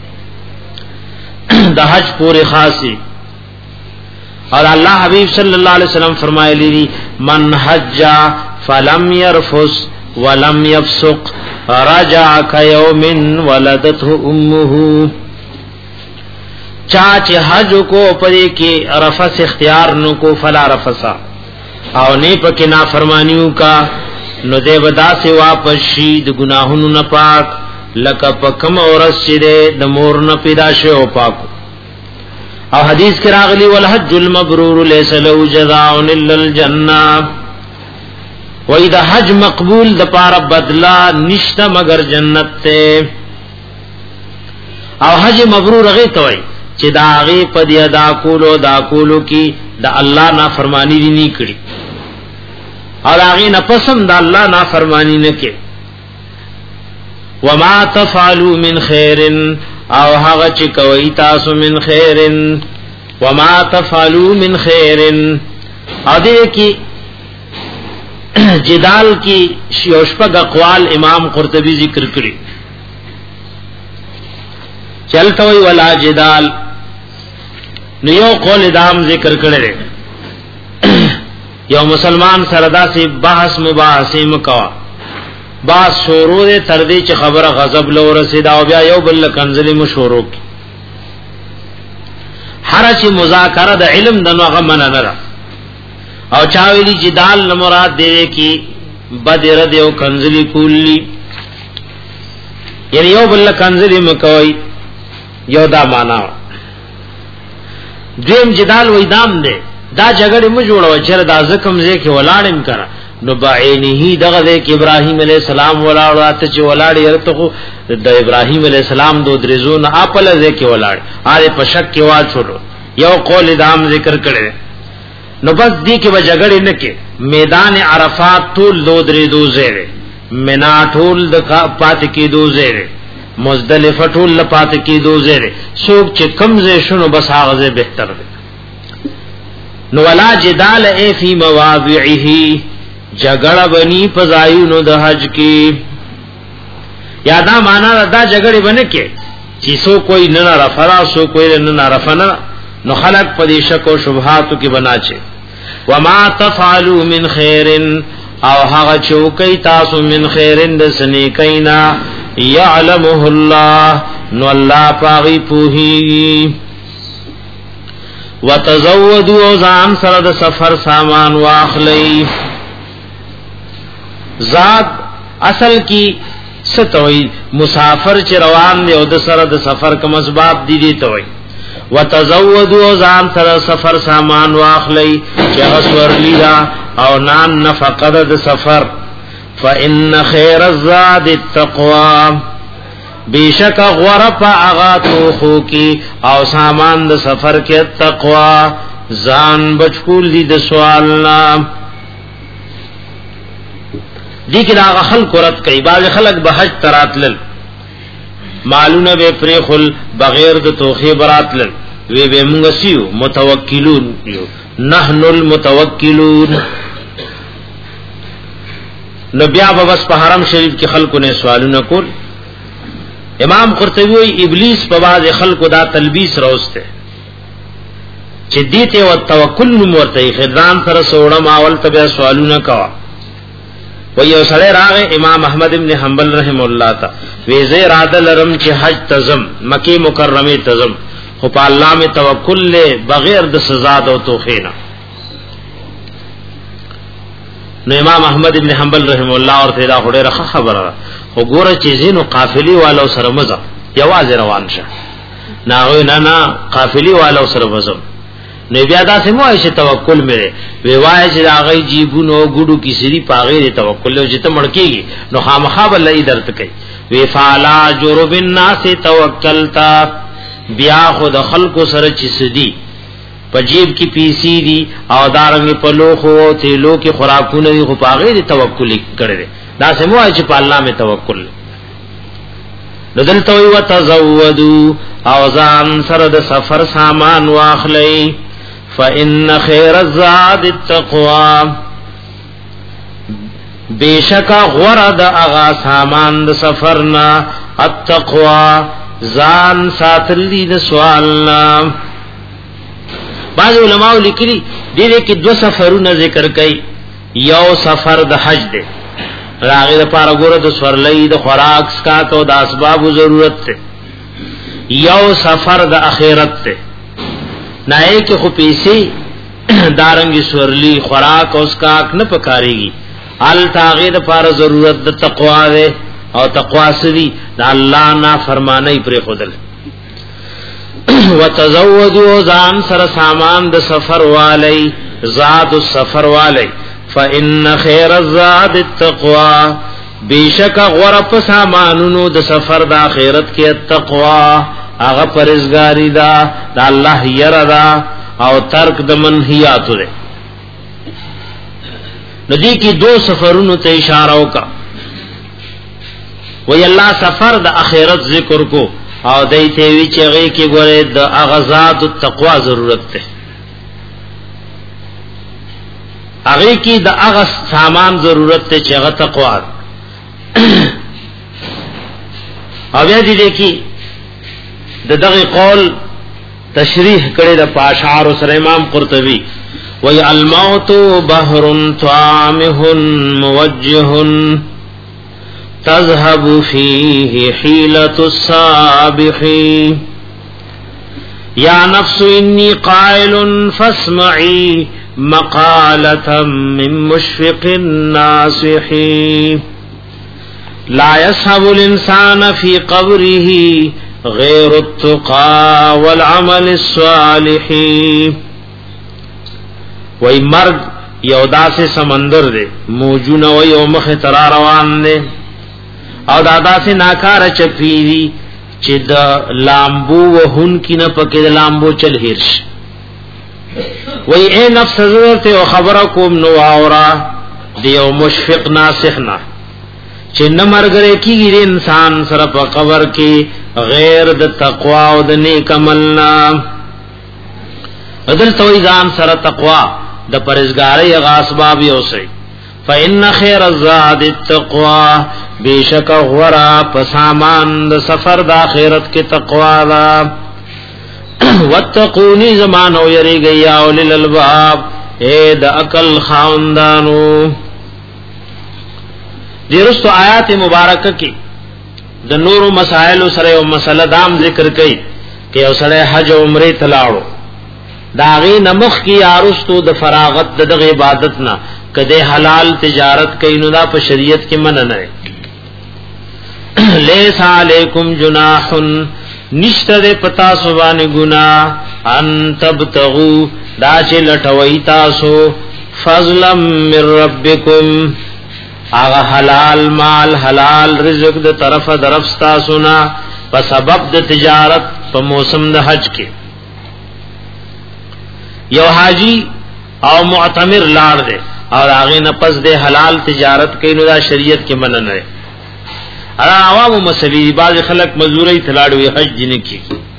B: د حج پورې خاص دي اور الله حبیب صلی الله علیه وسلم فرمایلی دي من حج فلم يرفث ولم يفسق رجع كيوم ولدته امه چا چې حج کو پرې کې رفث اختیار نو کو فلا رفثا او نه پکې نافرمانیو کا نو دې ودا سے واپس شي د ګناهونو نه پاک لکه پکم اورس چې د مور نه پیدا شو پاک او حدیث کې راغلی والحج المبرور ليس له جزاء الا الجنه و اذا حج مقبول د پاره بدلا نشته مگر جنت ته او حج مبرور هغه توي چې دا هغه په دې ادا کولو دا کولو کې د الله نافرمانی دي نه کړی او هغه نه پسند د الله نافرمانی نه کې وما تفعلوا من خير او هغه چې کوي تاسو من خير وما تفعلوا من خير ا دې کې جدال کی شوشپگ اقوال امام قرطبی ذکر کړي چلته وی ولا جدال نیو قول دام ذکر کړي یو مسلمان سردا سے بحث مباحثه مکوا با شروع تر دې چې خبره غضب لو رسید او بیا یو بل کنزلی مشورو کی هر چې مذاکره د علم دنو غمن نه را او چاویلی جدال مراد دی کی بدر دیو کنزلی کولی یعنی یو بل کنزلی مکوئی یو دا معنا دیم جدال وې دام دی دا جګړه مو جوړو چې دا زکم زې کې ولاړم کړه نو بعینه دغه د ابراهیم علی السلام ولاړ ته چې ولاړ یرته د ابراهیم علی السلام دو درزون خپل زې کې ولاړ آره په شک کې وا چھوڑو یو قول دام ذکر کړي نو بس دی کې وجګړې نه کې میدان عرفات ټول دو درې دو زیره منا ټول د پات کې دو زیره مزدلفه ټول پات کې دو زیره څوک چې کم زې شنو بس هغه بهتر دی نو ولا جدال ای فی مواضعه جګړه بنی پزایونو د حج کې یادا معنا دا جګړې بنه کې چې سو کوئی نه رفرا سو کوئی نه رفنا نو خلق پدې شک او شبهات کې بناچه وما تفعلوا من خير او هغه چوکي تاسو من خيرن د سنې کینا يعلمه الله نو الله پاغي پوهي وتزودوا ځان سره د سفر سامان واخلي ذات اصل کی ستوي مسافر چې روان دی او د سره د سفر کوم اسباب دي دي توي وتزودوا ځان سره سفر سامان واخلي چې اسور لیا او نان نفقه د سفر فإن خير الزاد التقوى بیشک غرف اغاتو خو کی او سامان د سفر کې تقوا ځان بچکول دي د سوالنا دي کې دا خلق رد کوي باز خلق به حج تراتل مالونه به پرې خل بغیر د توخي براتل وی به موږ سیو متوکلون یو نحن المتوکلون نبي ابا بس په حرم شریف کې خلکو نه سوالونه کول امام قرطبی وی ابلیس په باز خلکو دا تلبیس راوسته چې دیته او توکل مرته خدان سره سوړه ماول ته سوالونه کوا و یو سره راغه امام احمد ابن حنبل رحم الله تا وی زه اراده لرم چې حج تزم مکی مکرمه تزم خو په الله می توکل له بغیر د سزا او توخینا نو امام احمد ابن حنبل رحم الله اور ته دا خبره خبره خو ګوره چې زینو قافلی والو سره مزه یواز روان شه نه نه نه قافلی والو سره مزه نو بیا دا سمو عائشہ توکل مې وی وای چې هغه جیبونو ګډو کی سری پاغې توکل او چې ته مړکیږي نو خامخا بل ای درت کوي وی فعلا جرب الناس توکلتا بیا خود خلق سره چې سدي پجیب کی پیسی دی او دارنګ په لوخو تیلو کې خوراکونه دی خو پاغې توکل کړي دا سمو عائشہ په الله مې توکل بدل توي وتزودوا او ځان سره د سفر سامان واخلئ فإن خير الزاد التقوى بیشکا غرد اغا سامان د سفرنا التقوى ځان ساتلی د سوالنا بعض علماء لیکلي دې کې دو سفرونه ذکر کړي یو سفر د حج دی راغی د پاره ګوره د سورلې د خوراک سکات او د اسباب ضرورت ته یو سفر د اخرت ته نای کې خو پیسې دارنګي سورلی خوراک او سکات نه پکاريږي ال تاغه د پاره ضرورت د تقوا ده او تقوا سری د الله نه فرمانه پر خودل وتزودوا ځان سره سامان د سفر والی زاد السفر والی فإن خير الزاد التقوى بیشک غرب سامانونو د سفر د آخرت کې التقوا هغه پرهیزګاری دا د الله یره دا او ترک د منهیاتو ده ندی کی دو سفرونو ته اشاره وکا وی الله سفر د آخرت ذکر کو او دایته وی چې هغه کې ګوره د اغزاد التقوا ضرورت ده هغه کې د هغه سامان ضرورت ته چې هغه تقوا او بیا دې کې د دغه قول تشریح کړي د پاشعار سره امام قرطبي وی الموت بحر طامه موجه تذهب فيه حيلة السابح يا نفس إني قائل فاسمعي مقالة من مشفق ناصح لا يسحب الإنسان في قبره غير التقى والعمل الصالح وی مرگ یو داسې سمندر دی موجونه و یو مخ تر روان دی او دا داسې ناکاره چپیری چې د لامبو وهون کی نه پکې د لامبو چل هیرش وی اے نفس ضرورت او خبره کوم نو اورا دیو مشفق ناصحنا چې نه مرګره کیږي انسان سره په قبر کې غیر د تقوا او د نیک عملنا بدل توي ځان سره تقوا د پرهیزګاری غاسباب یو سي فإن خير الزاد التقوى بیشک غورا پسامان د سفر د آخرت کې تقوا لا واتقوني زمانو یریږي یا اولل الباب اے د عقل خاوندانو دیرستو آیات مبارکه کې د نورو مسائل سره او مسله دام ذکر کړي چې اوسره حج او عمره تلاړو داغي نمخ کی ارستو د فراغت د عبادت نه کده حلال تجارت کینو دا په شریعت کې منع نه لیس علیکم جناح نشته پتا سبحانه گنا ان تبتغوا دا چې لټوي تاسو فضلا من ربکم اغه حلال مال حلال رزق د طرف درف تاسو نه په سبب د تجارت په موسم د حج کې یو حاجی او معتمر لاړ دی او هغه نه پس د حلال تجارت کینو دا شریعت کې منع نه اره عوامو مسلې بعض خلک مزوري تلاړوي حج دین کې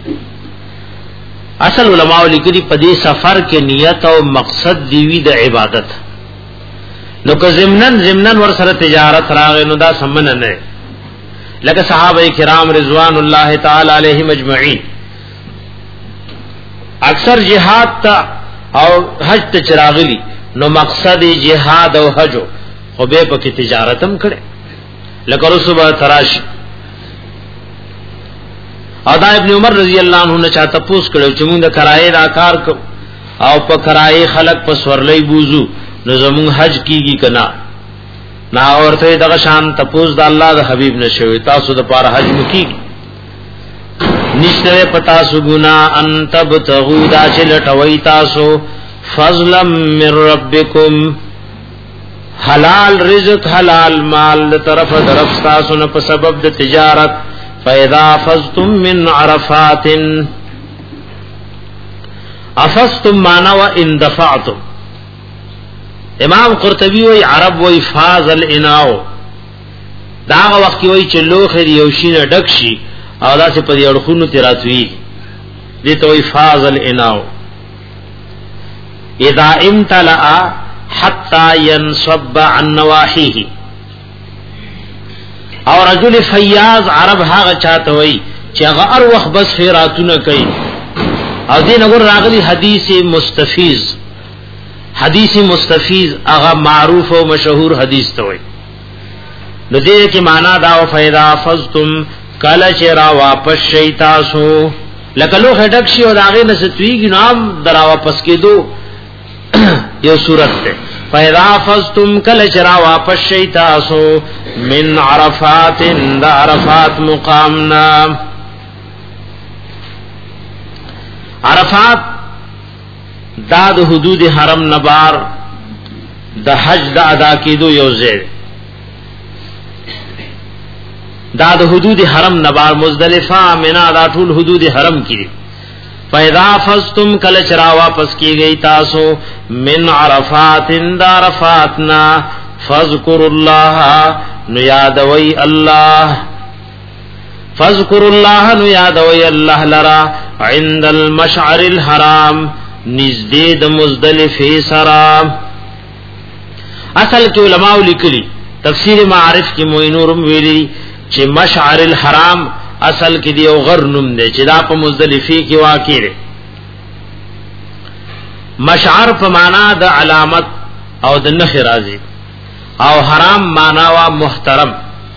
B: اصل علماء لیکلي په دې سفر کې نیت او مقصد دی وی د عبادت نو که زمنن زمنن ور سره تجارت راغې نو دا سمن نه لکه صحابه کرام رضوان الله تعالی علیهم اجمعین اکثر جهاد تا او حج ته چراغلی نو مقصد جهاد او حج خو به په کې تجارت هم کړي لکه رسول تراش ادا ابن عمر رضی الله عنه نه چاته پوس کړو چې موږ د کرای را کار کو او په کرای خلق په سورلې بوزو نو زمون حج کیږي کنا نا اورته دغه شان تپوس د الله د حبیب نشوي تاسو د پاره حج مکیږي نشته پتا سو ګنا ان تبتغوا دا چلټوي تاسو فضلا من ربکم حلال رزق حلال مال طرف طرف تاسو نه په سبب د تجارت فاذا فزتم من عرفات افزتم معنا وان دفعتم امام قرطبی وی عرب وی فاز الاناو دا وخت وی چې لوخه یوشینه ډکشي او دا څه په دې اړخونو تیراتوي دې ته وی فاز الاناو اذا امتلأ حتى ينصب عن نواحيه او رجل فیاض عرب هغه چاته وی چې هغه ار وخت بس خیراتونه کوي او دې نګور راغلي حدیث مستفیض حدیث مستفیض هغه معروف او مشهور حدیث ته وي نو دې کې معنا دا او فیدا فزتم کله چې را واپس شي تاسو لکه لو هډک شي او داغه نستویږي نام درا واپس کېدو یو صورت ده فیدا فزتم کله چې را واپس شي تاسو من عرفات د عرفات مقامنا عرفات دا د حدود حرم نبار د حج د ادا کېدو یو ځای دا د حدود حرم نبار مزدلفه منا دا ټول حدود حرم کې فاذا فزتم کل چرا واپس کی گئی تاسو من عرفات دا عرفاتنا فذكر الله نو یادوي الله فذكر الله نو یادوي الله لرا عند المشعر الحرام نزدې د مزدلفه سرا اصل کې علماء لیکلي تفسیر معارف کې موینورم ویلي چې مشعر الحرام اصل کې دی او غر نوم دی چې دا په مزدلفه کې واقع دی مشعر په معنا د علامت او د نخ راځي او حرام معنا وا محترم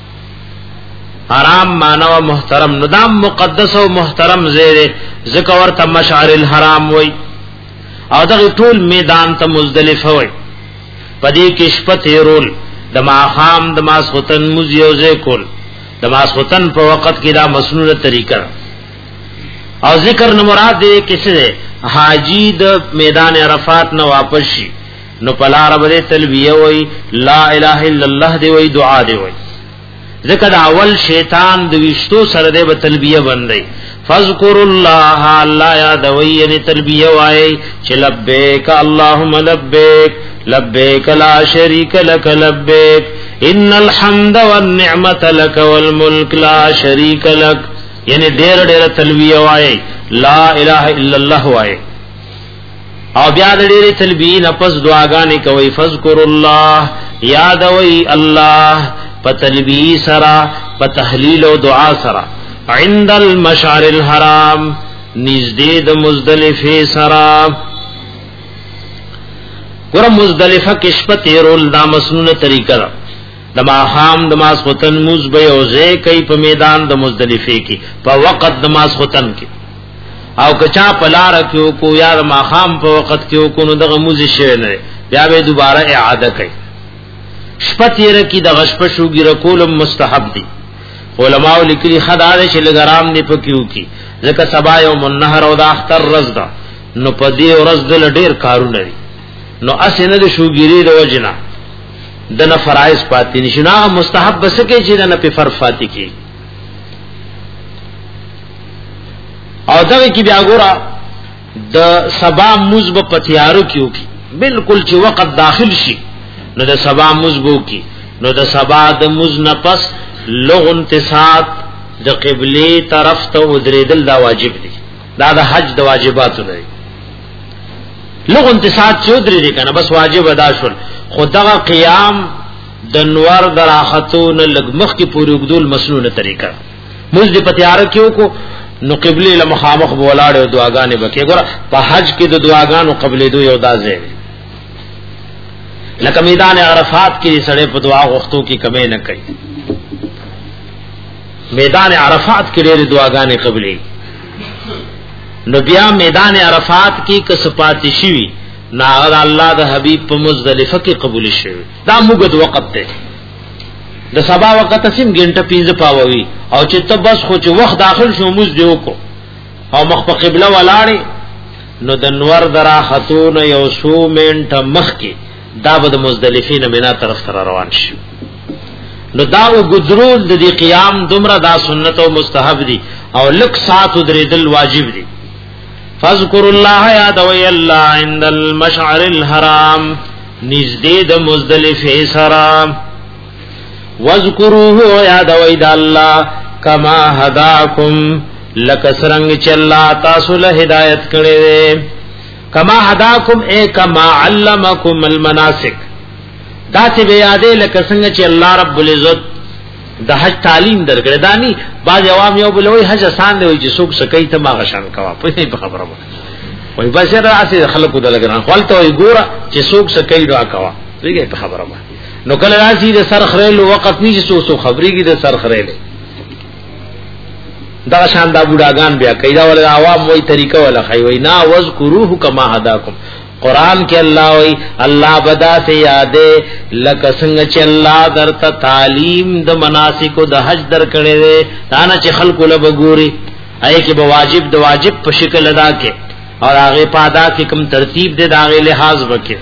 B: حرام معنا وا محترم نو دا مقدس او محترم زیره ذکر ورته مشعر الحرام وای او دغه ټول میدان ته مزدلفه وای پدې کې شپه تیرول د ماخام د ماسختن مزيوزه کول د ماسختن په وخت کې دا مسنونه طریقه او ذکر نو مراد دې کیسه حاجی د میدان عرفات نه واپس شي نو پلا رب دې تلبیه وای لا اله الا الله دې وای دعا دې وای ذکر اول شیطان د وشتو سره دې په تلبیه باندې فذكر الله لا یاد وای یعنی تلبیه وای چې لبیک اللهم لبیک لبیک لا شریک لک لبیک ان الحمد والنعمت لك والملك لا شریک لک یعنی ډېر ډېر تلبیه وای لا اله الا الله وای او بیا ډېر تلبیه نفس دعاګانې کوي فذكر الله یاد وای الله په تلبیه سرا په تحلیل او دعا سرا عند المشعر الحرام نزدې د مزدلفه سرا ګور مزدلفه کې شپه تیرول دا مسنونه طریقه ده د ماخام د ماسختن موز به اوځي کوي په میدان د مزدلفه کې په وخت د ماسختن کې او کچا پلار کېو کو یا د ماخام په وخت کې کو نو دغه موز شي نه بیا به دوباره اعاده کوي شپه تیر کې د غشپ شوګي رکول مستحب دي علماء لیکلي خدای چې لګرام دی پکيو کی ځکه سبا یو منهر او د اختر رز دا نو پدی ورځ دل ډیر کارونه دي نو اسنه د شوګيري د وجنا دنه فرایض پاتې نشنا مستحب بس کې چې دنه په فرض فاتې کی او دغه کې بیا ګورا د سبا مزب پتیارو کیو کی بالکل چې وخت داخل شي نو د سبا مزبو کی نو د سبا د مزنپس لغ انتصاب د قبله طرف ته ودریدل دا واجب دي دا د حج د واجباتو نه لغ انتصاب چودري دي کنه بس واجب ادا شول خدغه قیام د نور دراختون لګمخ کی پوری وګدول مسنونه طریقہ مزد پتیار کیو کو نو قبله له مخامخ بولاړ او دعاګانې وکي ګور په حج کې د دعاګانو قبلې دوی او دازه لکه میدان عرفات کې سړې په دعا غوښتو کې کمې نه کوي میدان عرفات کې لري دعاګانې قبلې نو بیا میدان عرفات کې کسپات شي نا الله د حبيب په مزدلفه کې قبول شي دا موږ وخت ته د سبا وخت سیم ګنټه پینځه پاووي او چې ته بس خو چې وخت داخل شو موږ دیو کو او مخ په قبله ولاړې نو د نور درا خاتون یو سو منټه مخ کې دا به د مزدلفین مینا طرف تر روان شي نو دا وګذرول د دې قیام دومره دا سنت او مستحب دي او لک سات درېدل واجب دي فذكر الله یاد وی الله عند المشعر الحرام نزدې د مزدلفه سره وذكروه یاد وی د الله کما هداکم لکسرنگ چلا تاسو له هدایت کړي کما هداکم اے کما علمکم المناسک دا چې بیاده لکسنگ چې الله رب العزت د حج تعلیم درکړه دانی باز عوام یو بلوي حج آسان دی چې څوک سکه ته ما غشان کوا په خبره وای بس راځي خلکو د لګران خپلته وي ګوره چې څوک سکه را کوا دیګه په خبره نو کله راځي د سر خړېلو وخت نه چې څوک خبريږي د سر خړېلې دا شان دا بوډاګان بیا کیدا ول عوام وای طریقه ولا خی وای نا وذکروه کما هداکم قران کې الله وای الله بدا سے یادې لک څنګه چې الله درته تعلیم د مناسک د حج در کړي دي دا نه چې خلکو له بګوري اې کې به واجب د واجب په شکل ادا کې اور هغه پادا کې کوم ترتیب دې داغه لحاظ وکړي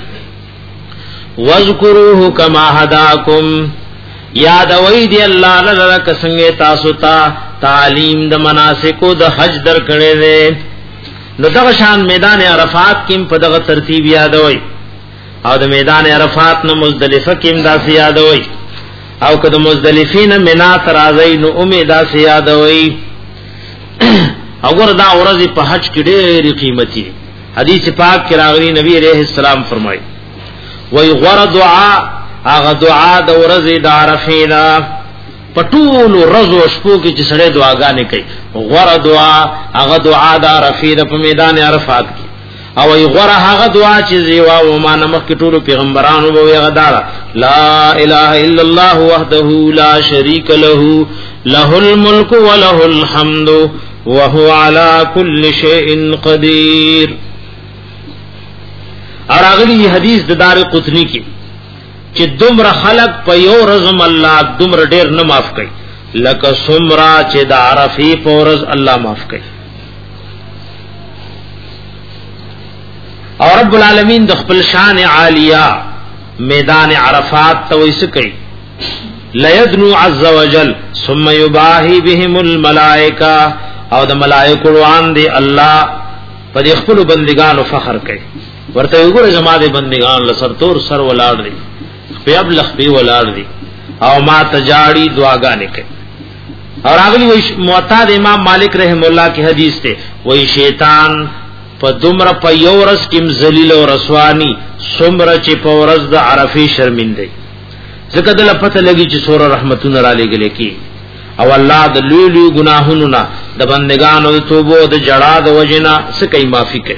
B: وذکروه کما هداکم یاد وای دی الله لره څنګه تاسو ته تعلیم د مناسک د حج در کړي دي نو دغه شان میدان عرفات کې په دغه ترتیب یاد وای او د میدان عرفات نو مزدلفه کې امدا سي یاد وای او کله مزدلفین منا ترازی نو امیدا سي یاد وای وګوره دا ورځ په حج کې ډېر قیمتي حدیث پاک کې راغلي نبی عليه السلام فرمایي وای غره دعا هغه دعا د ورځې د عرفینا پټول رزو شپو کې چې سړی دعاګانې کوي غره دعا هغه دعا د عرفې په میدان عرفات کې او ای غره هغه دعا چې زیوا او ما نمخ کې ټول پیغمبرانو به هغه دارا لا اله الا الله وحده لا شريك له له الملك وله الحمد وهو على كل شيء قدير اور اغلی حدیث د دار قطنی کې چې دومره خلق په یو رزم الله دومره ډیر نه معاف کوي لکه سمرا چې د عرفی په ورځ الله معاف کوي او رب العالمین د خپل شان عالیه میدان عرفات ته وایس کوي لیدنو عز وجل ثم یباهی بهم الملائکه او د ملائکه روان دي الله په خپل بندگانو فخر کوي ورته وګوره زما د بندگان لسر تور سر ولاړ دي په ابلغ به ولاړ دي او ما تجاړي دعاګانې کوي اور اگلی وی معتاد امام مالک رحم الله کی حدیث ته وی شیطان په دومره په یو ورځ کې ذلیل او رسوانی سمره چې په ورځ د عرفه شرمنده ځکه دل پته لګي چې سور رحمتون را لګلې کی او الله د لوی لوی ګناهونو نه د بندگانو د توبو د جړا د وجنا سکه معافي کوي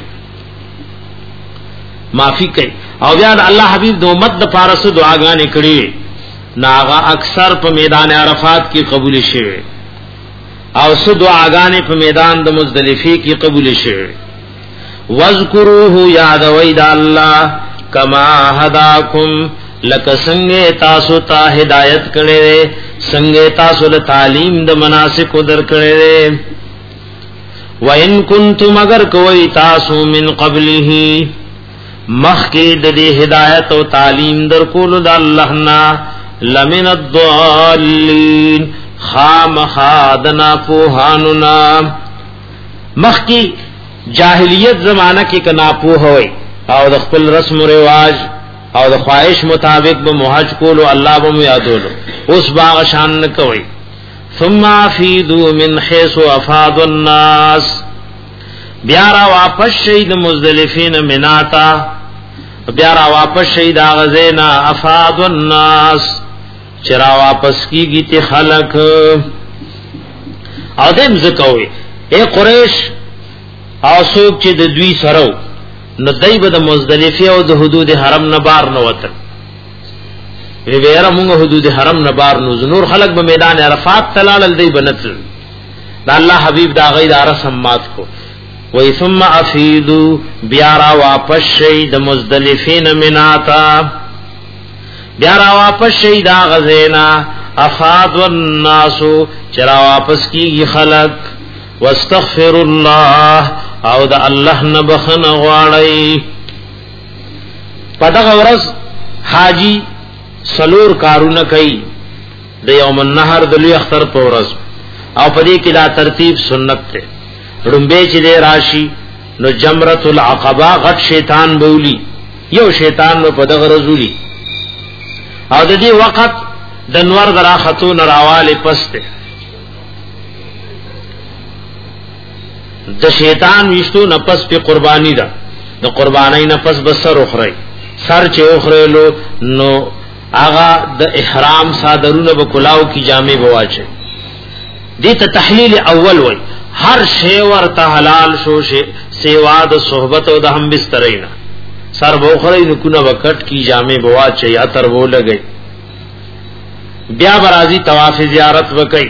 B: معافي کوي او بیا الله حبیب د امت د پارسو دعاګانې کړي ناغا اکثر په میدان عرفات کې قبول شوه او سو دعاګانې په میدان د مزدلفه کې قبول شوه واذکروه یاد وید الله کما هداکم لک څنګه تاسو ته هدایت کړي څنګه تاسو له تعلیم د مناسک در کړي وان کنتم اگر کوي تاسو من قبله مخکی د دې هدایت او تعلیم در کول د الله نا لمن الضالین خام خادنا پوهاننا مخکی جاهلیت زمانہ کې کنا پوه وي او د خپل رسم و رواج او د خواهش مطابق به محج کولو الله به یادولو اوس باغ شان نه کوي ثم افیدوا من حيث افاض الناس بیا را واپس شید مزدلفین مناتا بیا را واپس شید غزینا افاض الناس چرا واپس کیږي ته خلق او دیم زکوي اے قریش او څوک چې د دوی سره نو دای به د مزدلفه او د حدود حرم نه بار نه وته وی ویره موږ حدود حرم نه بار نو زنور خلق به میدان عرفات تلال دی بنتل دا الله حبیب دا غیر رسم مات کو و ثم افیدوا بیارا واپس شید مزدلفین مناتا بیارا واپس شید غزینا افاد والناس چرا واپس کی خلق واستغفر الله او دا الله نه بخنه غواړي پدغه ورځ حاجی سلور کارونه کوي د یوم النحر د لوی اختر په ورځ او پدې کې دا ترتیب سنت ته رمبه چې د راشي نو جمرۃ العقبہ غټ شیطان بولی یو شیطان نو پدغه رزولی او د دې وخت د نور درا خاتون راواله پسته د شیطان وشتو نفس په قربانی ده د قربانی نفس بسر اخره سر چې اخره لو نو آغا د احرام صادرونه بکلاو کی جامع بواچه دې ته تحلیل اول وای هر شی ورته حلال شو شی سیوا د صحبت او د هم بسترینا سر بوخره نو کو نه وکټ کی جامع بواچه یا تر وو لګي بیا برازي طواف زیارت وکي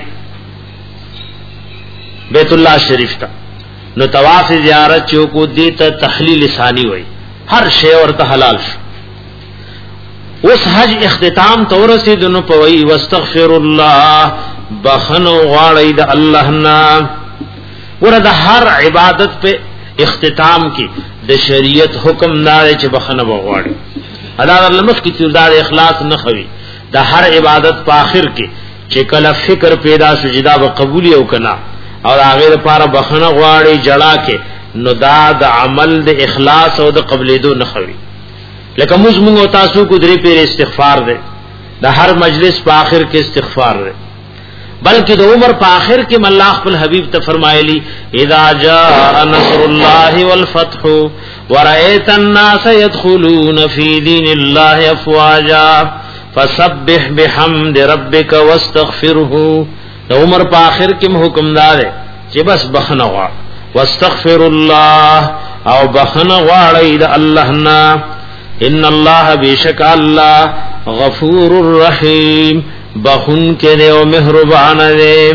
B: بیت الله شریف ته نو طواف زیارت چو کو دیتا تحلیل ثانی وای هر شی ورته حلال شو اوس حج اختتام تورسی دنو پوي واستغفر الله بخنو غاړی د الله نا ورته هر عبادت په اختتام کې د شریعت حکم دار چې بخنه وغواړي الله لمس کی تردار اخلاص نه خوي د هر عبادت په اخر کې چې کله فکر پیدا سجدا به قبول او کنا اور هغه لپاره بخنه غواړي جړه کې نو دا د عمل د اخلاص او د قبلېدو نه خوي لکه موږ موږ تاسو کو درې پیر استغفار ده د هر مجلس په اخر کې استغفار ده بلکې د عمر په اخر کې الله خپل حبيب ته فرمایلی اذا جاء نصر الله والفتح ورأيت الناس يدخلون في دين الله افواجا فسبح بحمد ربك واستغفره د عمر په اخر کې حکم دار چې بس بخنه غواړ واستغفر الله او بخنه غواړي د الله نه ان الله بیشک الله غفور الرحیم بخون کې او مهربان دی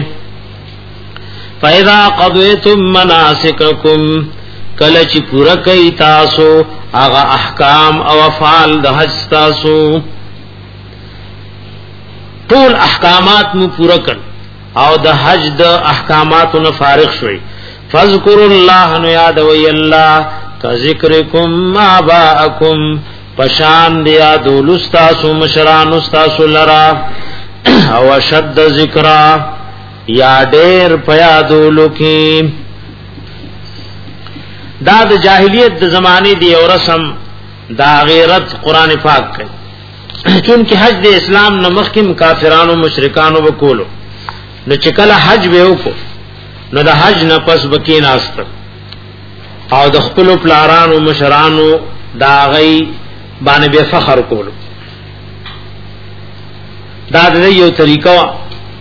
B: فاذا قضيتم مناسککم کله چې پورا کوي تاسو هغه احکام او افعال د حج تاسو ټول احکامات مو پورا کړ او د حج د احکاماتو نه فارغ شوي فذكر الله نو یاد وی الله کا ذکرکم اباءکم پشان دیا دولستاسو مشران استاسو لرا او شد ذکرا یا ډیر پیا دولو کی دا د جاهلیت د زمانه دی او رسم دا غیرت قران پاک کوي چونکه حج د اسلام نه مخکیم کافرانو مشرکانو وکولو نو چې کله حج به وکړو نو د حج نه پس بکی ناست او د خپل پلارانو مشرانو دا غي باندې به فخر کولو دا د یو طریقه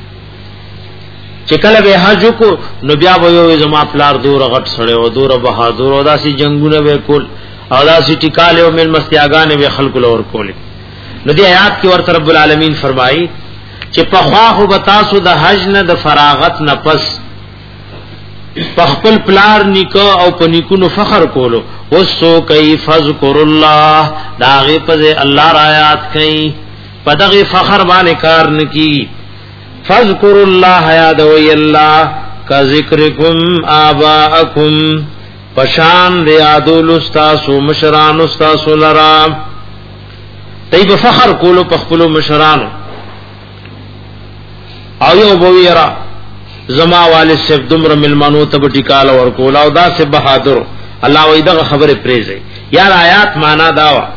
B: چې کله به حج کو نو بیا به یو زما پلار دور غټ سړی او دور بهادر او داسي جنگونه به کول او داسي ټیکاله او مل مستیاګانې به خلق لور کول نو دی آیات کې ورته رب العالمین فرمایي چې په خواخو بتاسو د حج نه د فراغت نه پس پخپل پلار نیکو او پنیکونو فخر کولو وسو کای فذکر الله داغه په الله را آیات کای پدغه فخر باندې کار نکی فذکر الله یاد وی الله کا ذکرکم آباءکم پشان دی یادول استاسو مشران استاسو لرا تای فخر کولو پخپل مشرانو او یو بویرا زما والد صاحب دمر ملمنو ته ټیکال ورکول او دا سه بہادر الله وې دغه خبره پریزي یار آیات معنا داوا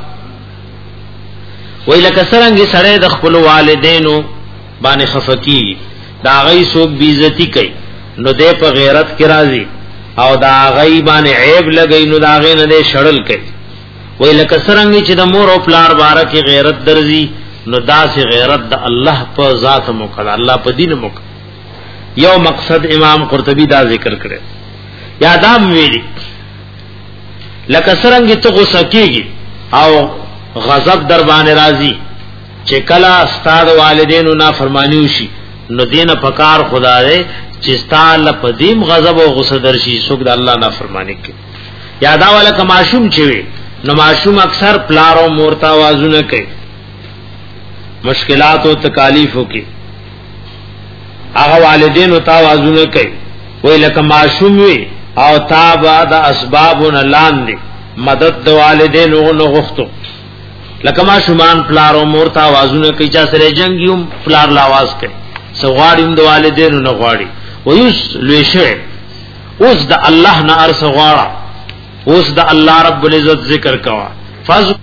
B: وې لکه څنګه سره د خپل والدینو باندې خفقي دا غي سوق بیزتی کوي نو دې په غیرت کې راځي او دا غي باندې عیب لګي نو دا غي نه دې شړل کوي وې لکه څنګه چې د مور او پلار باره کې غیرت درځي نو دا سه غیرت د الله په ذات موکړه الله په دین موکړه یو مقصد امام قرطبی دا ذکر کړي یادام ویلي لکه څنګه ته غوسه کیږي او غضب در باندې راځي چې کله استاد والدینو نافرمانی وشي نو دینه پکار خدا دې چې استاد پدیم غضب او غصه درشي څوک د الله نافرمانی کوي یادا ولک معصوم چوي نو معصوم اکثر پلار او مورتا आवाजونه کوي مشکلات او تکالیفو کې هغه والدین او تا आवाजونه کوي وای لکه معصوم وي او تا بعد اسبابن لاندې مدد د والدینو نو غوښتو لکه ما شومان پلار او مور تا आवाजونه کوي چې سره جنگيوم پلار لا आवाज کوي سغواړم د والدینو نه غواړي ويس لويشه اوس د الله نه ارس غواړه اوس د الله رب العزت ذکر کوا فز